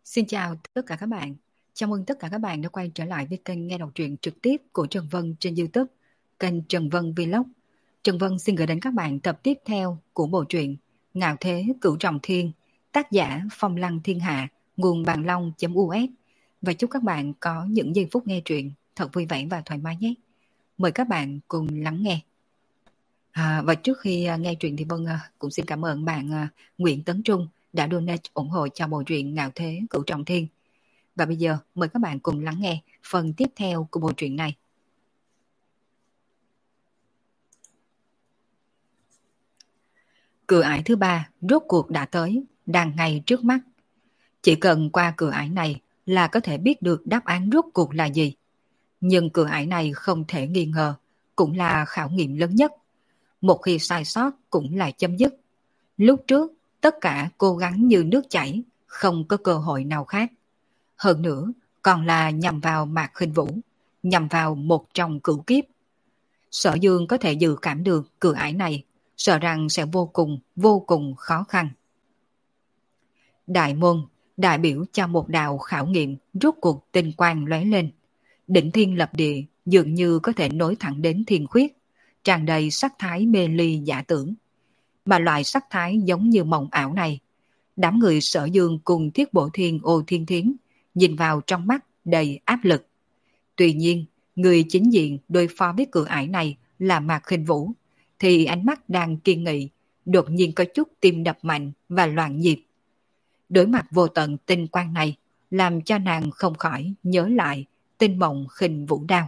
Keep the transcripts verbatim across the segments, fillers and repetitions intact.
Xin chào tất cả các bạn. Chào mừng tất cả các bạn đã quay trở lại với kênh nghe đọc truyện trực tiếp của Trần Vân trên YouTube, kênh Trần Vân Vlog. Trần Vân xin gửi đến các bạn tập tiếp theo của bộ truyện Ngạo Thế Cửu Trọng Thiên, tác giả Phong Lăng Thiên Hạ, nguồn bàn long.us. Và chúc các bạn có những giây phút nghe truyện thật vui vẻ và thoải mái nhé. Mời các bạn cùng lắng nghe. À, và trước khi nghe truyện thì Vân cũng xin cảm ơn bạn Nguyễn Tấn Trung đã donate ủng hộ cho bộ truyện Ngạo Thế Cửu Trọng Thiên. Và bây giờ mời các bạn cùng lắng nghe phần tiếp theo của bộ truyện này. Cửa ải thứ ba rốt cuộc đã tới, đang ngay trước mắt. Chỉ cần qua cửa ải này là có thể biết được đáp án rốt cuộc là gì. Nhưng cửa ải này không thể nghi ngờ, cũng là khảo nghiệm lớn nhất. Một khi sai sót cũng là chấm dứt. Lúc trước, tất cả cố gắng như nước chảy, không có cơ hội nào khác. Hơn nữa, còn là nhằm vào Mạc Khinh Vũ, nhằm vào một trong cửu kiếp. Sở Dương có thể dự cảm được cửa ải này, sợ rằng sẽ vô cùng, vô cùng khó khăn. Đại môn, đại biểu cho một đạo khảo nghiệm rốt cuộc tinh quang lóe lên. Đỉnh thiên lập địa dường như có thể nối thẳng đến thiên khuyết, tràn đầy sắc thái mê ly giả tưởng. Mà loại sắc thái giống như mộng ảo này, đám người Sở Dương cùng Thiết Bộ Thiên Ô Thiên Thiến nhìn vào trong mắt đầy áp lực. Tuy nhiên, người chính diện đối phó với cửa ải này là Mạc Khinh Vũ, thì ánh mắt đang kiên nghị, đột nhiên có chút tim đập mạnh và loạn nhịp. Đối mặt vô tận tinh quang này, làm cho nàng không khỏi nhớ lại tinh mộng Khinh Vũ đao.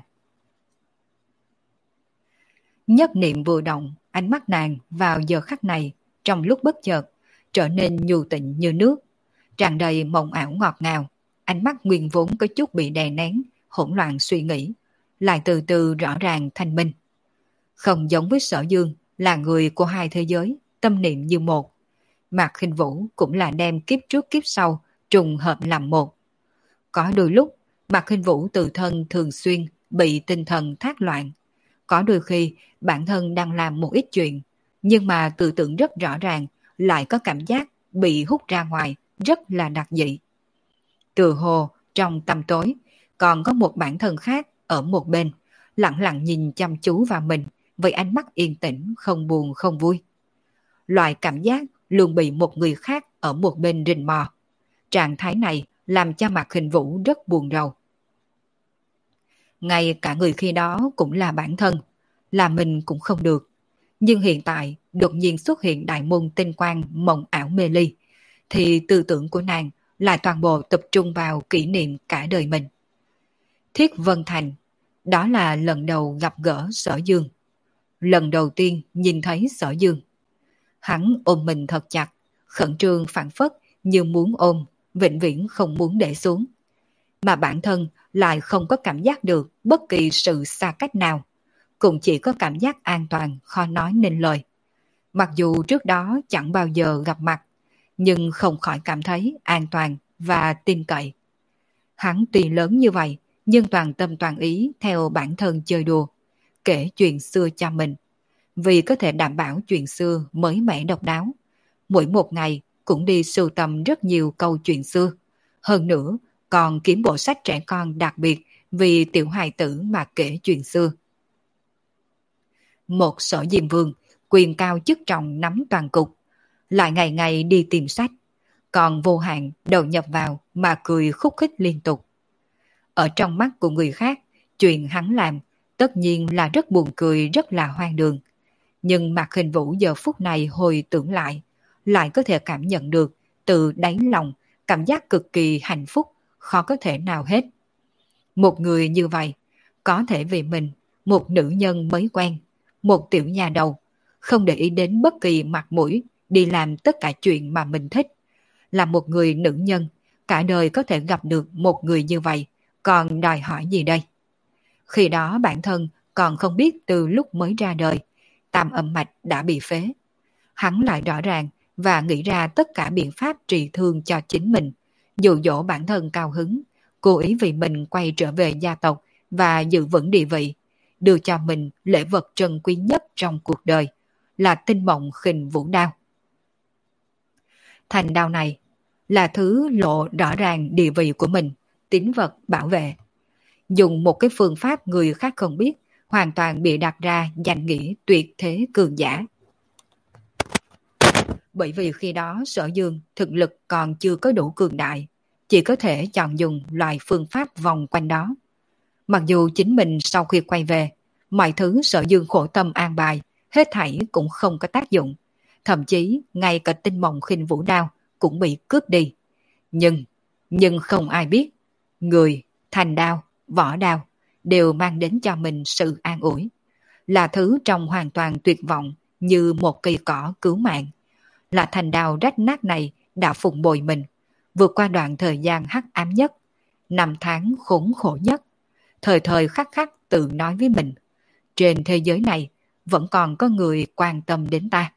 Nhất niệm vừa động, ánh mắt nàng vào giờ khắc này, trong lúc bất chợt, trở nên nhu tịnh như nước, tràn đầy mộng ảo ngọt ngào. Ánh mắt nguyên vốn có chút bị đè nén, hỗn loạn suy nghĩ, lại từ từ rõ ràng thanh minh. Không giống với Sở Dương là người của hai thế giới, tâm niệm như một. Mạc Khinh Vũ cũng là đem kiếp trước kiếp sau trùng hợp làm một. Có đôi lúc, Mạc Khinh Vũ tự thân thường xuyên bị tinh thần thác loạn. Có đôi khi bản thân đang làm một ít chuyện, nhưng mà tự tưởng rất rõ ràng, lại có cảm giác bị hút ra ngoài, rất là đặc dị. Từ hồ, trong tăm tối, còn có một bản thân khác ở một bên, lặng lặng nhìn chăm chú vào mình, với ánh mắt yên tĩnh, không buồn không vui. Loại cảm giác luôn bị một người khác ở một bên rình mò. Trạng thái này làm cho Mạc Khinh Vũ rất buồn rầu. Ngay cả người khi đó cũng là bản thân, là mình cũng không được. Nhưng hiện tại đột nhiên xuất hiện đại môn tinh quang mộng ảo mê ly, thì tư tưởng của nàng lại toàn bộ tập trung vào kỷ niệm cả đời mình. Thiết Vân Thành, đó là lần đầu gặp gỡ Sở Dương. Lần đầu tiên nhìn thấy Sở Dương. Hắn ôm mình thật chặt, khẩn trương phảng phất như muốn ôm, vĩnh viễn không muốn để xuống. Mà bản thân lại không có cảm giác được bất kỳ sự xa cách nào, cũng chỉ có cảm giác an toàn khó nói nên lời. Mặc dù trước đó chẳng bao giờ gặp mặt, nhưng không khỏi cảm thấy an toàn và tin cậy. Hắn tuy lớn như vậy, nhưng toàn tâm toàn ý theo bản thân chơi đùa, kể chuyện xưa cho mình. Vì có thể đảm bảo chuyện xưa mới mẻ độc đáo, mỗi một ngày cũng đi sưu tầm rất nhiều câu chuyện xưa. Hơn nữa, còn kiếm bộ sách trẻ con đặc biệt vì tiểu hài tử mà kể chuyện xưa. Một Sở Diêm Vương, quyền cao chức trọng nắm toàn cục, lại ngày ngày đi tìm sách, còn vô hạn đầu nhập vào mà cười khúc khích liên tục. Ở trong mắt của người khác, chuyện hắn làm tất nhiên là rất buồn cười, rất là hoang đường. Nhưng Mạc Khinh Vũ giờ phút này hồi tưởng lại, lại có thể cảm nhận được từ đáy lòng cảm giác cực kỳ hạnh phúc, khó có thể nào hết. Một người như vậy, có thể vì mình, một nữ nhân mới quen, một tiểu nhà đầu, không để ý đến bất kỳ mặt mũi, đi làm tất cả chuyện mà mình thích. Là một người nữ nhân, cả đời có thể gặp được một người như vậy, còn đòi hỏi gì đây? Khi đó bản thân còn không biết từ lúc mới ra đời, tam âm mạch đã bị phế. Hắn lại rõ ràng và nghĩ ra tất cả biện pháp trị thương cho chính mình, dụ dỗ bản thân cao hứng, cố ý vì mình quay trở về gia tộc và giữ vững địa vị, đưa cho mình lễ vật trân quý nhất trong cuộc đời, là tinh mộng Khinh Vũ đao. Thành đao này, là thứ lộ rõ ràng địa vị của mình, tín vật bảo vệ. Dùng một cái phương pháp người khác không biết, hoàn toàn bị đặt ra danh nghĩa tuyệt thế cường giả. Bởi vì khi đó Sở Dương thực lực còn chưa có đủ cường đại, chỉ có thể chọn dùng loại phương pháp vòng quanh đó. Mặc dù chính mình sau khi quay về, mọi thứ Sở Dương khổ tâm an bài, hết thảy cũng không có tác dụng. Thậm chí ngay cả tinh mộng khinh vũ đao cũng bị cướp đi. Nhưng, nhưng không ai biết, người, thành đao, võ đao đều mang đến cho mình sự an ủi. Là thứ trong hoàn toàn tuyệt vọng như một cây cỏ cứu mạng. Là thành đao rách nát này đã phụng bồi mình, vượt qua đoạn thời gian hắc ám nhất, năm tháng khốn khổ nhất. Thời thời khắc khắc tự nói với mình, trên thế giới này vẫn còn có người quan tâm đến ta.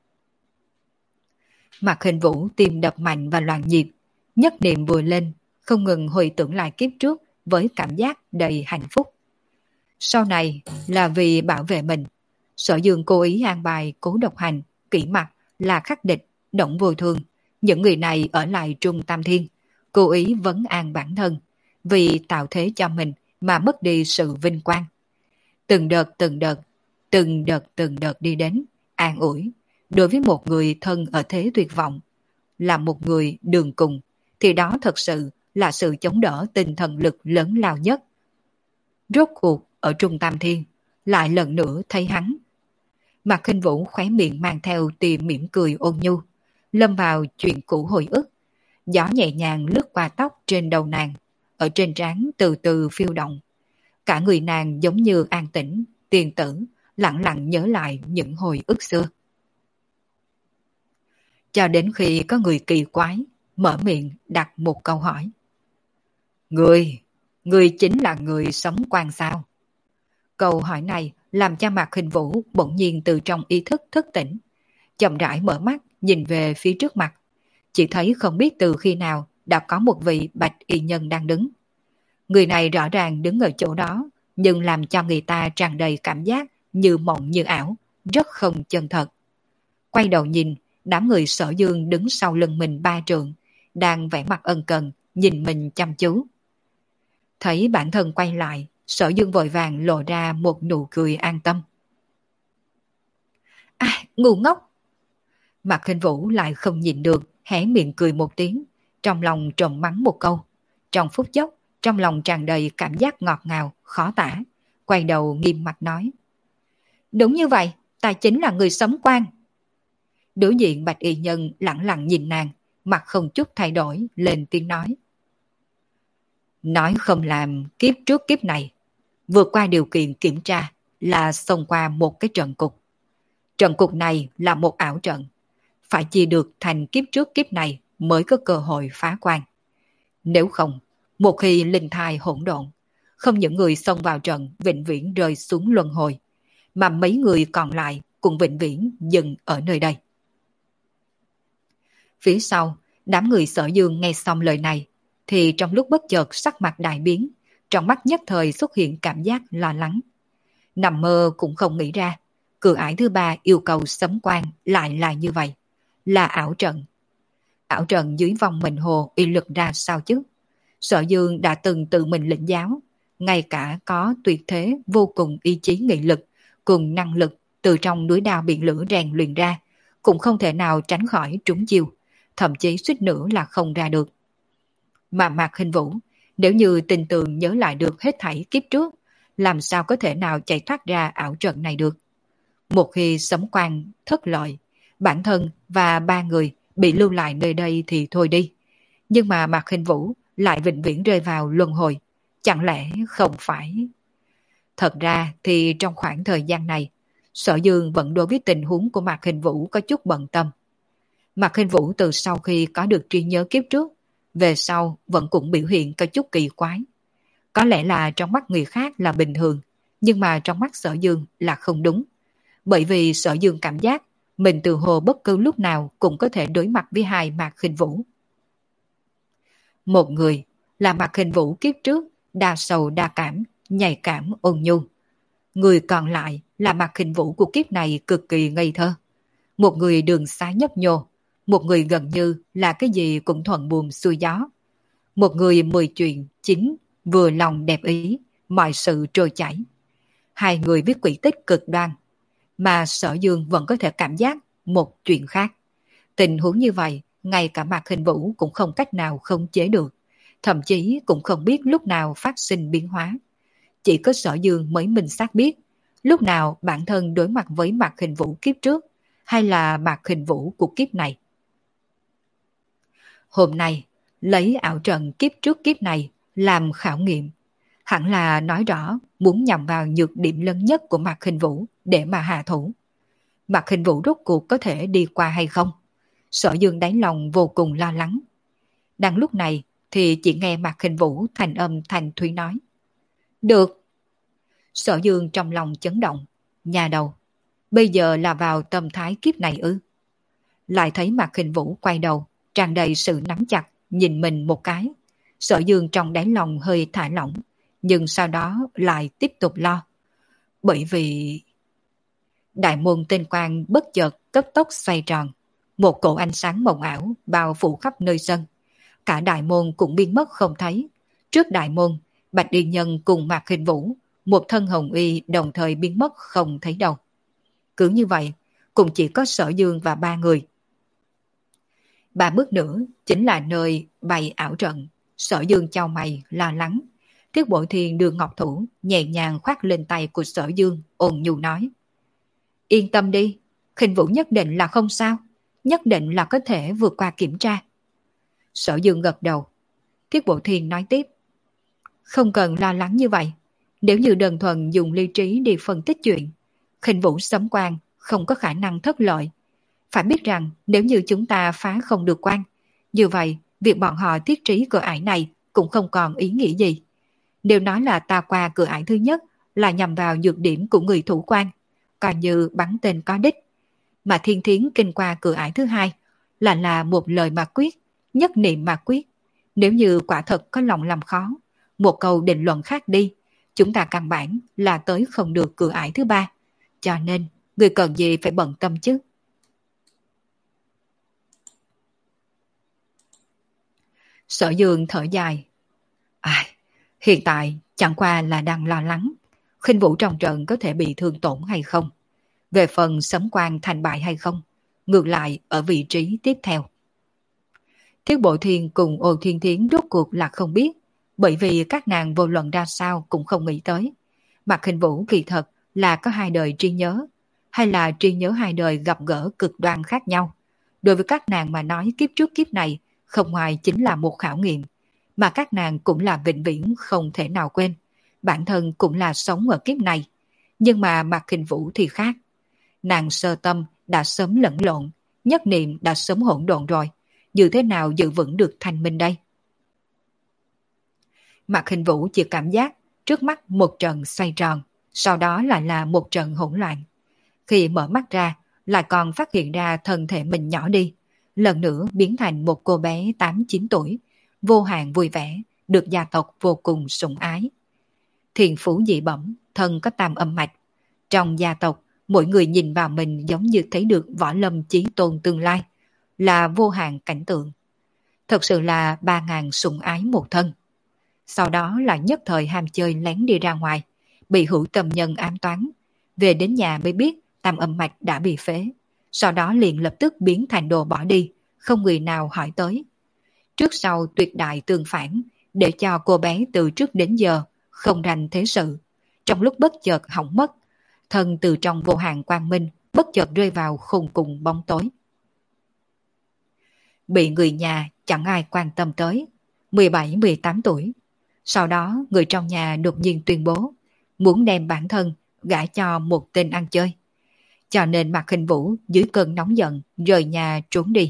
Mạc Hình Vũ tim đập mạnh và loạn nhịp, nhất niệm vừa lên, không ngừng hồi tưởng lại kiếp trước với cảm giác đầy hạnh phúc. Sau này là vì bảo vệ mình, Sở Dương cố ý an bài Cố Độc Hành, Kỷ Mặc là khắc địch, Động Vô Thương. Những người này ở lại Trung Tam Thiên, cố ý vấn an bản thân, vì tạo thế cho mình mà mất đi sự vinh quang. Từng đợt từng đợt, từng đợt từng đợt đi đến, an ủi. Đối với một người thân ở thế tuyệt vọng, là một người đường cùng, thì đó thật sự là sự chống đỡ tinh thần lực lớn lao nhất. Rốt cuộc ở Trung Tam Thiên, lại lần nữa thấy hắn. Mạc Khinh Vũ khóe miệng mang theo tia mỉm cười ôn nhu, lâm vào chuyện cũ hồi ức. Gió nhẹ nhàng lướt qua tóc trên đầu nàng, ở trên trán từ từ phiêu động. Cả người nàng giống như an tĩnh, tiền tử, lặng lặng nhớ lại những hồi ức xưa. Cho đến khi có người kỳ quái, mở miệng đặt một câu hỏi. Người, người chính là người sống quan sao? Câu hỏi này làm cho Mạc Hình Vũ bỗng nhiên từ trong ý thức thức tỉnh. Chậm rãi mở mắt, nhìn về phía trước mặt. Chỉ thấy không biết từ khi nào đã có một vị bạch y nhân đang đứng. Người này rõ ràng đứng ở chỗ đó, nhưng làm cho người ta tràn đầy cảm giác như mộng như ảo, rất không chân thật. Quay đầu nhìn, đám người Sở Dương đứng sau lưng mình ba trượng, đang vẻ mặt ân cần, nhìn mình chăm chú. Thấy bản thân quay lại, Sở Dương vội vàng lộ ra một nụ cười an tâm. À, ngu ngốc! Mạc Hình Vũ lại không nhìn được, hé miệng cười một tiếng, trong lòng trộm mắng một câu. Trong phút chốc, trong lòng tràn đầy cảm giác ngọt ngào, khó tả, quay đầu nghiêm mặt nói. Đúng như vậy, ta chính là người sống quan. Đối diện bạch y nhân lặng lặng nhìn nàng, mặt không chút thay đổi, lên tiếng nói. Nói không làm kiếp trước kiếp này, vượt qua điều kiện kiểm tra là xông qua một cái trận cục. Trận cục này là một ảo trận, phải chia được thành kiếp trước kiếp này mới có cơ hội phá quan. Nếu không, một khi linh thai hỗn độn, không những người xông vào trận vĩnh viễn rơi xuống luân hồi, mà mấy người còn lại cũng vĩnh viễn dừng ở nơi đây. Phía sau, đám người Sở Dương nghe xong lời này, thì trong lúc bất chợt sắc mặt đại biến, trong mắt nhất thời xuất hiện cảm giác lo lắng. Nằm mơ cũng không nghĩ ra, cửa ải thứ ba yêu cầu sấm quan lại là như vậy, là ảo trận. Ảo trận dưới vòng mệnh hồ uy lực ra sao chứ? Sở Dương đã từng tự mình lĩnh giáo, ngay cả có tuyệt thế vô cùng ý chí nghị lực cùng năng lực từ trong núi đao biển lửa rèn luyện ra, cũng không thể nào tránh khỏi trúng chiêu, thậm chí suýt nữa là không ra được. Mà Mạc Hình Vũ, nếu như tình tường nhớ lại được hết thảy kiếp trước, làm sao có thể nào chạy thoát ra ảo trận này được? Một khi sấm quan thất lợi, bản thân và ba người bị lưu lại nơi đây thì thôi đi. Nhưng mà Mạc Hình Vũ lại vĩnh viễn rơi vào luân hồi, chẳng lẽ không phải? Thật ra thì trong khoảng thời gian này, Sở Dương vẫn đối với tình huống của Mạc Hình Vũ có chút bận tâm. Mạc Hình Vũ từ sau khi có được trí nhớ kiếp trước, về sau vẫn cũng biểu hiện có chút kỳ quái. Có lẽ là trong mắt người khác là bình thường, nhưng mà trong mắt Sở Dương là không đúng. Bởi vì Sở Dương cảm giác mình từ hồ bất cứ lúc nào cũng có thể đối mặt với hai Mạc Hình Vũ. Một người là Mạc Hình Vũ kiếp trước, đa sầu đa cảm, nhạy cảm ôn nhu. Người còn lại là Mạc Hình Vũ của kiếp này cực kỳ ngây thơ. Một người đường xá nhấp nhô, một người gần như là cái gì cũng thuận buồm xuôi gió. Một người mười chuyện chính, vừa lòng đẹp ý, mọi sự trôi chảy. Hai người viết quỹ tích cực đoan, mà Sở Dương vẫn có thể cảm giác một chuyện khác. Tình huống như vậy, ngay cả Mạc Hình Vũ cũng không cách nào khống chế được, thậm chí cũng không biết lúc nào phát sinh biến hóa. Chỉ có Sở Dương mới minh xác biết, lúc nào bản thân đối mặt với Mạc Hình Vũ kiếp trước, hay là Mạc Hình Vũ của kiếp này. Hôm nay, lấy ảo trận kiếp trước kiếp này làm khảo nghiệm, hẳn là nói rõ muốn nhằm vào nhược điểm lớn nhất của Mạc Hình Vũ để mà hạ thủ. Mạc Hình Vũ rốt cuộc có thể đi qua hay không? Sở Dương đáy lòng vô cùng lo lắng. Đang lúc này thì chỉ nghe Mạc Hình Vũ thành âm thành thúy nói. Được. Sở Dương trong lòng chấn động. Nhà đầu, bây giờ là vào tâm thái kiếp này ư? Lại thấy Mạc Hình Vũ quay đầu, tràn đầy sự nắm chặt, nhìn mình một cái. Sở Dương trong đáy lòng hơi thả lỏng, nhưng sau đó lại tiếp tục lo. Bởi vì... Đại môn tinh quang bất chợt cấp tốc xoay tròn. Một cổ ánh sáng mộng ảo bao phủ khắp nơi sân. Cả đại môn cũng biến mất không thấy. Trước đại môn, Bạch Y Nhân cùng Mạc Hình Vũ, một thân hồng y đồng thời biến mất không thấy đâu. Cứ như vậy, cũng chỉ có Sở Dương và ba người. Ba bước nữa chính là nơi bày ảo trận. Sở Dương chau mày lo lắng. Thiết Bội Thiên đưa ngọc thủ nhẹ nhàng khoác lên tay của Sở Dương, ôn nhu nói. Yên tâm đi, Hình Vũ nhất định là không sao, nhất định là có thể vượt qua kiểm tra. Sở Dương gật đầu. Thiết Bội Thiên nói tiếp. Không cần lo lắng như vậy. Nếu như đơn thuần dùng lý trí đi phân tích chuyện, Hình Vũ sấm quan không có khả năng thất lợi. Phải biết rằng nếu như chúng ta phá không được quan, như vậy việc bọn họ thiết trí cửa ải này cũng không còn ý nghĩa gì. Nếu nói là ta qua cửa ải thứ nhất là nhằm vào nhược điểm của người thủ quan, coi như bắn tên có đích. Mà Thiên Thiến kinh qua cửa ải thứ hai là là một lời mà quyết, nhất niệm mà quyết. Nếu như quả thật có lòng làm khó, một câu định luận khác đi, chúng ta căn bản là tới không được cửa ải thứ ba. Cho nên, người cần gì phải bận tâm chứ? Sở Dương thở dài. Ai, hiện tại chẳng qua là đang lo lắng. Khinh Vũ trong trận có thể bị thương tổn hay không? Về phần sấm quan thành bại hay không? Ngược lại ở vị trí tiếp theo. Thiết Bộ Thiên cùng Ô Thiên Thiến rốt cuộc là không biết, bởi vì các nàng vô luận ra sao cũng không nghĩ tới. Mạc Khinh Vũ kỳ thật là có hai đời trí nhớ, hay là trí nhớ hai đời gặp gỡ cực đoan khác nhau. Đối với các nàng mà nói kiếp trước kiếp này không ngoài chính là một khảo nghiệm, mà các nàng cũng là vĩnh viễn không thể nào quên. Bản thân cũng là sống ở kiếp này, nhưng mà Mạc Khinh Vũ thì khác. Nàng sơ tâm đã sớm lẫn lộn, nhất niệm đã sớm hỗn độn rồi, như thế nào giữ vững được thanh minh đây? Mạc Hình Vũ chỉ cảm giác trước mắt một trận xoay tròn, sau đó lại là một trận hỗn loạn. Khi mở mắt ra, lại còn phát hiện ra thân thể mình nhỏ đi, lần nữa biến thành một cô bé tám chín tuổi, vô hạn vui vẻ, được gia tộc vô cùng sủng ái. Thiền phú dị bẩm, thân có tam âm mạch. Trong gia tộc, mỗi người nhìn vào mình giống như thấy được võ lâm chí tôn tương lai, là vô hạn cảnh tượng. Thật sự là ba ngàn sủng ái một thân. Sau đó là nhất thời ham chơi lén đi ra ngoài, bị hữu tâm nhân ám toán. Về đến nhà mới biết tam âm mạch đã bị phế. Sau đó liền lập tức biến thành đồ bỏ đi, không người nào hỏi tới. Trước sau tuyệt đại tương phản, để cho cô bé từ trước đến giờ không rành thế sự. Trong lúc bất chợt hỏng mất, thân từ trong vô hạn quang minh bất chợt rơi vào khung cùng bóng tối. Bị người nhà chẳng ai quan tâm tới, mười bảy mười tám tuổi. Sau đó người trong nhà đột nhiên tuyên bố muốn đem bản thân gả cho một tên ăn chơi. Cho nên Mạc Hình Vũ dưới cơn nóng giận rời nhà trốn đi.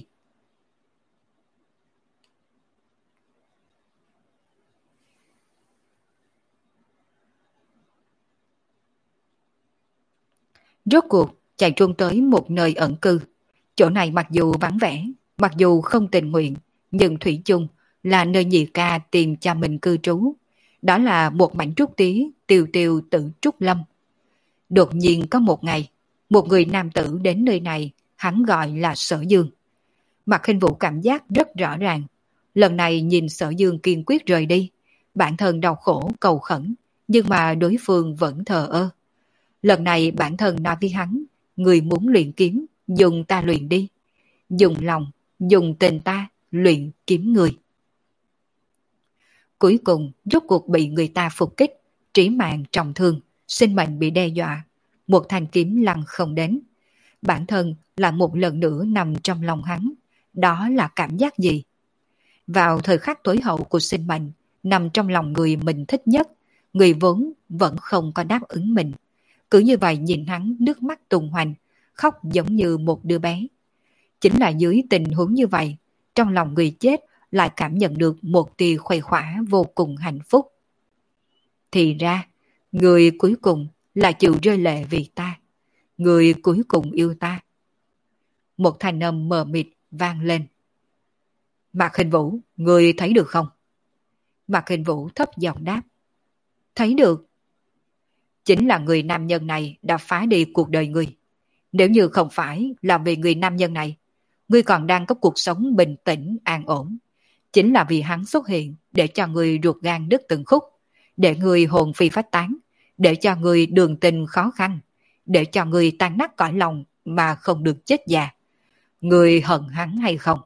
Rốt cuộc chạy trốn tới một nơi ẩn cư. Chỗ này mặc dù vắng vẻ, mặc dù không tình nguyện, nhưng thủy chung là nơi nhị ca tìm cho mình cư trú. Đó là một mảnh trúc tía tiêu tiêu tự trúc lâm. Đột nhiên có một ngày, một người nam tử đến nơi này, hắn gọi là Sở Dương. Mạc Khinh Vũ cảm giác rất rõ ràng. Lần này nhìn Sở Dương kiên quyết rời đi, bản thân đau khổ cầu khẩn, nhưng mà đối phương vẫn thờ ơ. Lần này bản thân nói với hắn, người muốn luyện kiếm, dùng ta luyện đi. Dùng lòng, dùng tình ta, luyện kiếm người. Cuối cùng, rốt cuộc bị người ta phục kích, trí mạng trọng thương, sinh mệnh bị đe dọa. Một thanh kiếm lăn không đến. Bản thân là một lần nữa nằm trong lòng hắn. Đó là cảm giác gì? Vào thời khắc tối hậu của sinh mệnh, nằm trong lòng người mình thích nhất, người vốn vẫn không có đáp ứng mình. Cứ như vậy nhìn hắn nước mắt tuôn hoành, khóc giống như một đứa bé. Chính là dưới tình huống như vậy, trong lòng người chết lại cảm nhận được một tia khuây khỏa vô cùng hạnh phúc. Thì ra, người cuối cùng là chịu rơi lệ vì ta. Người cuối cùng yêu ta. Một thanh âm mờ mịt vang lên. Mạc Khinh Vũ, người thấy được không? Mạc Khinh Vũ thấp giọng đáp. Thấy được. Chính là người nam nhân này đã phá đi cuộc đời người. Nếu như không phải là vì người nam nhân này, ngươi còn đang có cuộc sống bình tĩnh, an ổn. Chính là vì hắn xuất hiện để cho ngươi ruột gan đứt từng khúc, để ngươi hồn phi phách tán, để cho ngươi đường tình khó khăn, để cho ngươi tan nát cõi lòng mà không được chết già. Ngươi hận hắn hay không?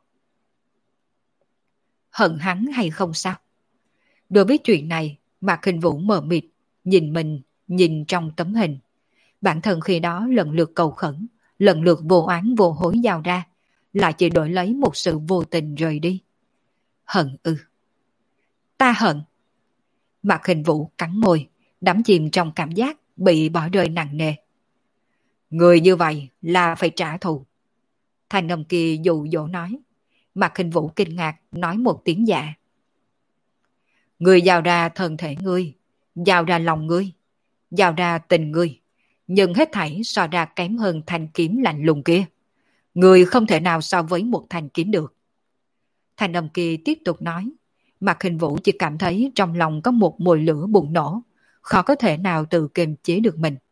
Hận hắn hay không sao? Đối với chuyện này, Mạc Khinh Vũ mờ mịt, nhìn mình, nhìn trong tấm hình. Bản thân khi đó lần lượt cầu khẩn, lần lượt vô oán vô hối giao ra, lại chỉ đổi lấy một sự vô tình rời đi. Hận ư? Ta hận. Mạc Khinh Vũ cắn môi, đắm chìm trong cảm giác bị bỏ rơi nặng nề. Người như vậy là phải trả thù. Thanh âm kia dụ dỗ nói. Mạc Khinh Vũ kinh ngạc nói một tiếng dạ. Người giao ra thân thể ngươi, giao ra lòng ngươi, giao ra tình ngươi, nhưng hết thảy so ra kém hơn thanh kiếm lạnh lùng kia. Người không thể nào so với một thanh kiếm được. Thanh âm kia tiếp tục nói. Mạc Khinh Vũ chỉ cảm thấy trong lòng có một mùi lửa bùng nổ, khó có thể nào tự kiềm chế được mình.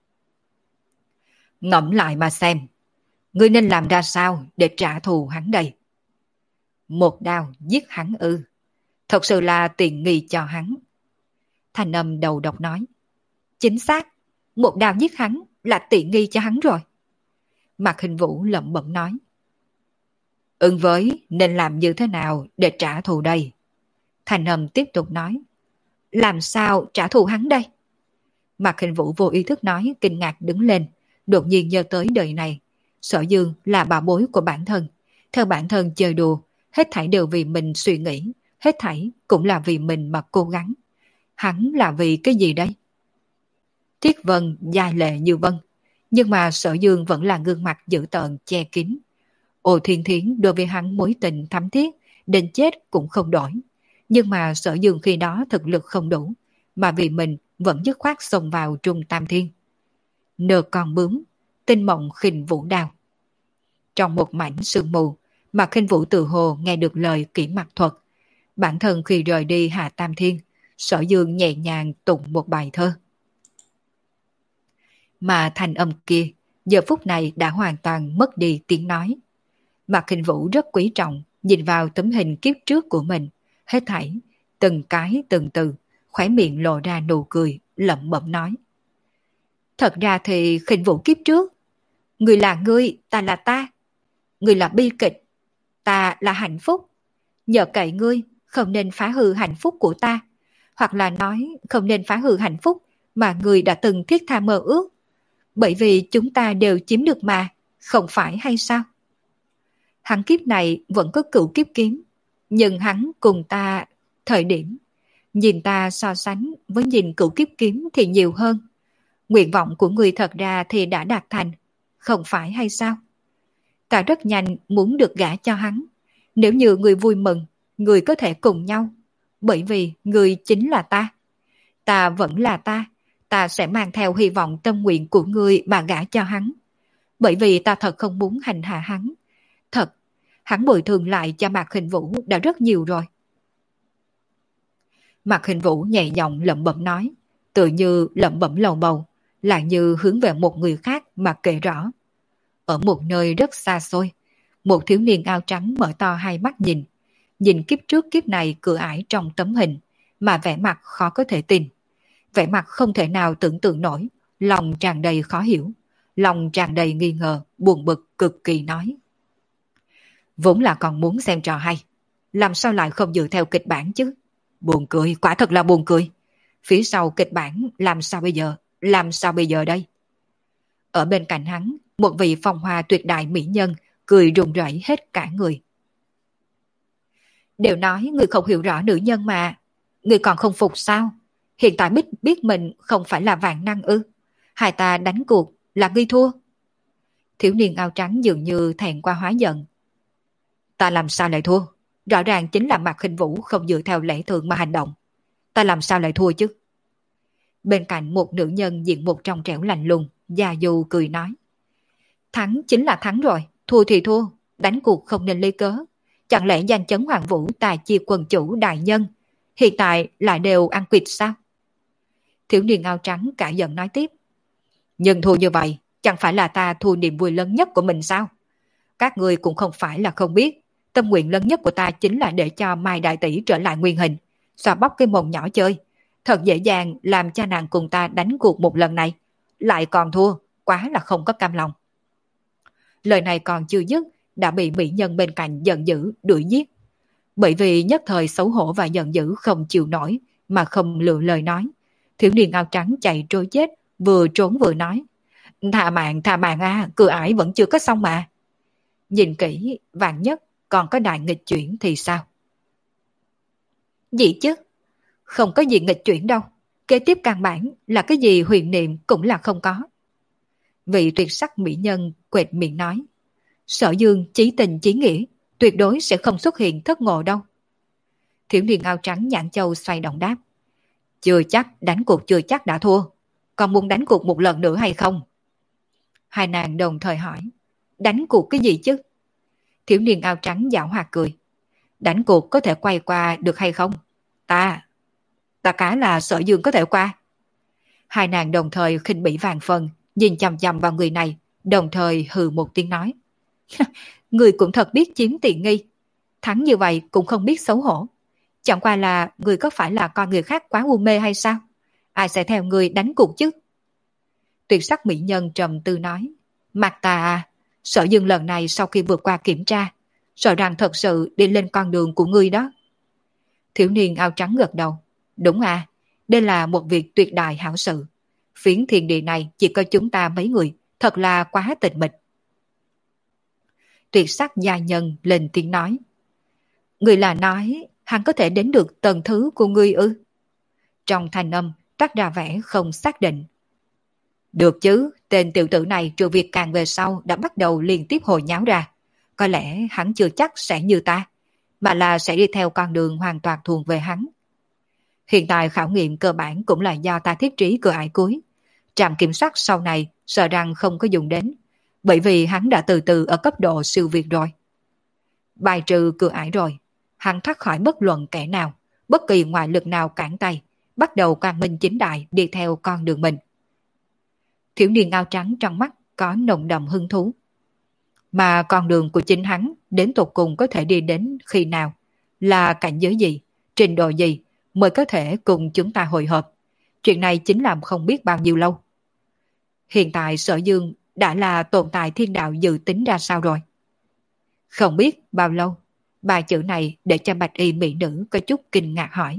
Ngẫm lại mà xem, ngươi nên làm ra sao để trả thù hắn đây? Một đao giết hắn ư? Thật sự là tiện nghi cho hắn. Thanh âm đầu độc nói. Chính xác, một đao giết hắn là tiện nghi cho hắn rồi. Mạc Khinh Vũ lẩm bẩm nói. Ứng với nên làm như thế nào để trả thù đây? Thanh âm tiếp tục nói. Làm sao trả thù hắn đây? Mạc Khinh Vũ vô ý thức nói, kinh ngạc đứng lên, đột nhiên nhớ tới đời này. Sở Dương là bà bối của bản thân. Theo bản thân chơi đùa, hết thảy đều vì mình suy nghĩ, hết thảy cũng là vì mình mà cố gắng. Hắn là vì cái gì đây? Thiết Vân dài lệ như vân, nhưng mà Sở Dương vẫn là gương mặt dữ tợn che kín. Ồ Thiên Thiến đối với hắn mối tình thắm thiết, đến chết cũng không đổi. Nhưng mà Sở Dương khi đó thực lực không đủ, mà vì mình vẫn dứt khoát xông vào Trung Tam Thiên. Nờ con bướm, tinh mộng khinh vũ đao. Trong một mảnh sương mù, mà Khinh Vũ tự hồ nghe được lời kỹ mặt thuật. Bản thân khi rời đi Hạ Tam Thiên, Sở Dương nhẹ nhàng tụng một bài thơ. Mà thanh âm kia, giờ phút này đã hoàn toàn mất đi tiếng nói. Mạc Khinh Vũ rất quý trọng, nhìn vào tấm hình kiếp trước của mình, hết thảy, từng cái từng từ, khóe miệng lộ ra nụ cười, lẩm bẩm nói. Thật ra thì Khinh Vũ kiếp trước, người là ngươi, ta là ta. Người là bi kịch, ta là hạnh phúc. Nhờ cậy ngươi, không nên phá hư hạnh phúc của ta. Hoặc là nói không nên phá hư hạnh phúc mà người đã từng thiết tha mơ ước. Bởi vì chúng ta đều chiếm được mà, không phải hay sao? Hắn kiếp này vẫn có cửu kiếp kiếm, nhưng hắn cùng ta thời điểm, nhìn ta so sánh với nhìn cửu kiếp kiếm thì nhiều hơn. Nguyện vọng của người thật ra thì đã đạt thành, không phải hay sao? Ta rất nhanh muốn được gả cho hắn. Nếu như người vui mừng, người có thể cùng nhau, bởi vì người chính là ta. Ta vẫn là ta, ta sẽ mang theo hy vọng tâm nguyện của người mà gả cho hắn. Bởi vì ta thật không muốn hành hạ hắn. Thật, hắn bồi thường lại cho Mạc Khinh Vũ đã rất nhiều rồi. Mạc Khinh Vũ nhẹ giọng lẩm bẩm nói, tự như lẩm bẩm lầu bầu, lại như hướng về một người khác mà kể rõ. Ở một nơi rất xa xôi, Một thiếu niên áo trắng mở to hai mắt nhìn, nhìn kiếp trước kiếp này cửa ải trong tấm hình, mà vẻ mặt khó có thể tin. Vẻ mặt không thể nào tưởng tượng nổi, lòng tràn đầy khó hiểu, lòng tràn đầy nghi ngờ, buồn bực cực kỳ nói. Vốn là còn muốn xem trò hay, làm sao lại không dựa theo kịch bản chứ? Buồn cười, quả thật là buồn cười. Phía sau kịch bản làm sao bây giờ, làm sao bây giờ đây? Ở bên cạnh hắn, một vị phong hoa tuyệt đại mỹ nhân cười rụng rẩy hết cả người. Đều nói người không hiểu rõ nữ nhân mà, người còn không phục sao? Hiện tại biết biết mình không phải là vạn năng ư? Hai ta đánh cuộc là nghi thua. Thiếu niên áo trắng dường như thẹn qua hóa giận. Ta làm sao lại thua? Rõ ràng chính là Mạc Khinh Vũ không dựa theo lẽ thường mà hành động. Ta làm sao lại thua chứ? Bên cạnh một nữ nhân diện một trong trẻo lạnh lùng, già dù cười nói. Thắng chính là thắng rồi, thua thì thua, đánh cuộc không nên lấy cớ. Chẳng lẽ danh chấn Hoàng Vũ tài chi quần chủ đại nhân, hiện tại lại đều ăn quỵt sao? Thiếu niên áo trắng cả giận nói tiếp. Nhưng thua như vậy, chẳng phải là ta thua niềm vui lớn nhất của mình sao? Các người cũng không phải là không biết, tâm nguyện lớn nhất của ta chính là để cho Mai Đại Tỷ trở lại nguyên hình, xoa bóp cái mồm nhỏ chơi. Thật dễ dàng làm cho nàng cùng ta đánh cuộc một lần này, lại còn thua, quá là không có cam lòng. Lời này còn chưa dứt, đã bị mỹ nhân bên cạnh giận dữ đuổi giết. Bởi vì nhất thời xấu hổ và giận dữ không chịu nổi mà không lựa lời nói. Thiếu niên áo trắng chạy trối chết, vừa trốn vừa nói. Thà mạng, thà mạng à, cửa ải vẫn chưa có xong mà. Nhìn kỹ, vạn nhất còn có đại nghịch chuyển thì sao? Gì chứ? Không có gì nghịch chuyển đâu. Kế tiếp căn bản là cái gì huyền niệm cũng là không có. Vị tuyệt sắc mỹ nhân quệt miệng nói. Sở Dương chí tình chí nghĩa, tuyệt đối sẽ không xuất hiện thất ngộ đâu. Thiếu niên áo trắng nhãn châu xoay động đáp. Chưa chắc, đánh cuộc chưa chắc đã thua. Còn muốn đánh cuộc một lần nữa hay không? Hai nàng đồng thời hỏi. Đánh cuộc cái gì chứ? Thiếu niên áo trắng giảo hoạt cười. Đánh cuộc có thể quay qua được hay không? Ta, ta cá là Sở Dương có thể qua. Hai nàng đồng thời khinh bỉ vàng phần, nhìn chằm chằm vào người này, đồng thời hừ một tiếng nói. Người cũng thật biết chiếm tiện nghi. Thắng như vậy cũng không biết xấu hổ. Chẳng qua là người có phải là con người khác quá u mê hay sao? Ai sẽ theo người đánh cuộc chứ? Tuyệt sắc mỹ nhân trầm tư nói. Mặt ta à, Sở Dương lần này sau khi vượt qua kiểm tra, sợ rằng thật sự đi lên con đường của ngươi đó. Thiếu niên áo trắng gật đầu. Đúng à, đây là một việc tuyệt đại hảo sự. Phiến thiên địa này chỉ có chúng ta mấy người, thật là quá tịch mịch. Tuyệt sắc gia nhân lên tiếng nói. Người là nói hắn có thể đến được tầng thứ của ngươi ư? Trong thanh âm toát ra vẻ không xác định. Được chứ, tên tiểu tử này trừ việc càng về sau đã bắt đầu liên tiếp hồi nháo ra. Có lẽ hắn chưa chắc sẽ như ta, mà là sẽ đi theo con đường hoàn toàn thuộc về hắn. Hiện tại khảo nghiệm cơ bản cũng là do ta thiết trí cửa ải cuối. Trạm kiểm soát sau này sợ rằng không có dùng đến, bởi vì hắn đã từ từ ở cấp độ siêu việt rồi. Bài trừ cửa ải rồi, hắn thoát khỏi bất luận kẻ nào, bất kỳ ngoại lực nào cản tay, bắt đầu quang minh chính đại đi theo con đường mình. Thiếu niên áo trắng trong mắt có nồng đậm hứng thú. Mà con đường của chính hắn đến tột cùng có thể đi đến khi nào, là cảnh giới gì, trình độ gì mới có thể cùng chúng ta hội hợp. Chuyện này chính là không biết bao nhiêu lâu. Hiện tại Sở Dương đã là tồn tại thiên đạo dự tính ra sao rồi? Không biết bao lâu. Ba chữ này để cho bạch y mỹ nữ có chút kinh ngạc hỏi.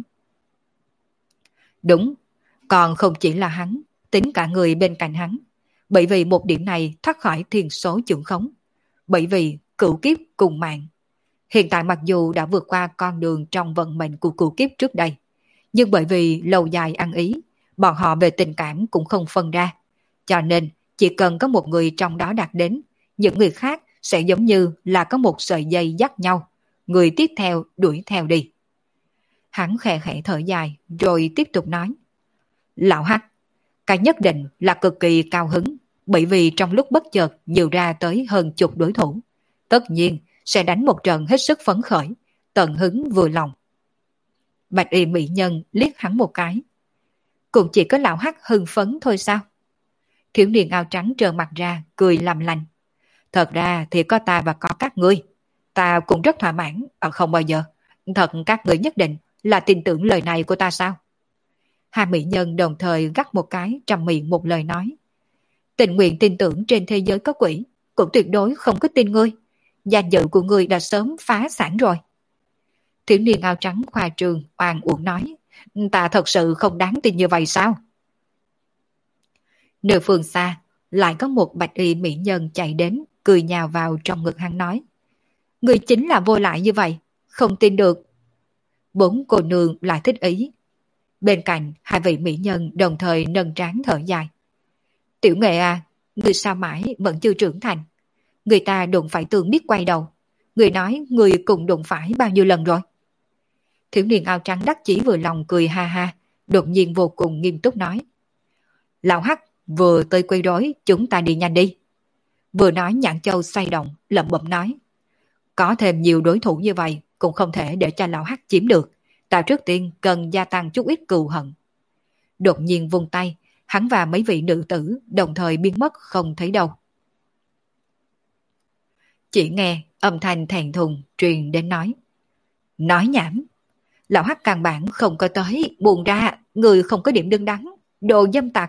Đúng, còn không chỉ là hắn, tính cả người bên cạnh hắn. Bởi vì một điểm này thoát khỏi thiên số chưởng khống. Bởi vì cửu kiếp cùng mạng. Hiện tại mặc dù đã vượt qua con đường trong vận mệnh của cửu kiếp trước đây, nhưng bởi vì lâu dài ăn ý, bọn họ về tình cảm cũng không phân ra. Cho nên chỉ cần có một người trong đó đạt đến, những người khác sẽ giống như là có một sợi dây dắt nhau, người tiếp theo đuổi theo đi. Hắn khẽ khẽ thở dài rồi tiếp tục nói. Lão Hắc, cái nhất định là cực kỳ cao hứng, bởi vì trong lúc bất chợt nhiều ra tới hơn chục đối thủ. Tất nhiên sẽ đánh một trận hết sức phấn khởi, tận hứng vừa lòng. Bạch y mỹ nhân liếc hắn một cái. Cũng chỉ có lão Hắc hưng phấn thôi sao? Thiếu niên áo trắng trợn mặt ra, cười làm lành. Thật ra thì có ta và có các ngươi. Ta cũng rất thỏa mãn, à không bao giờ. Thật các ngươi nhất định là tin tưởng lời này của ta sao? Hai mỹ nhân đồng thời gắt một cái trong miệng một lời nói. Tình nguyện tin tưởng trên thế giới có quỷ, cũng tuyệt đối không có tin ngươi. Danh dự của ngươi đã sớm phá sản rồi. Thiếu niên áo trắng khoa trương oan uổng nói. Ta thật sự không đáng tin như vậy sao? Nơi phương xa, lại có một bạch y mỹ nhân chạy đến, cười nhào vào trong ngực hắn nói. Người chính là vô lại như vậy, không tin được. Bốn cô nương lại thích ý. Bên cạnh, hai vị mỹ nhân đồng thời nâng trán thở dài. Tiểu Nghệ à, người sao mãi vẫn chưa trưởng thành. Người ta đụng phải tường biết quay đầu. Người nói người cùng đụng phải bao nhiêu lần rồi? Thiếu niên áo trắng đắc chí vừa lòng cười ha ha, đột nhiên vô cùng nghiêm túc nói. Lão Hắc, vừa tới quấy rối, chúng ta đi nhanh đi. Vừa nói Nhãn Châu xoay động, lẩm bẩm nói. Có thêm nhiều đối thủ như vậy, cũng không thể để cho Lão Hắc chiếm được. Ta trước tiên cần gia tăng chút ít cừu hận. Đột nhiên vung tay, hắn và mấy vị nữ tử đồng thời biến mất không thấy đâu. Chỉ nghe âm thanh thẹn thùng truyền đến nói. Nói nhảm. Lão Hắc căn bản không có tới, buồn ra, người không có điểm đứng đắn, đồ dâm tặc.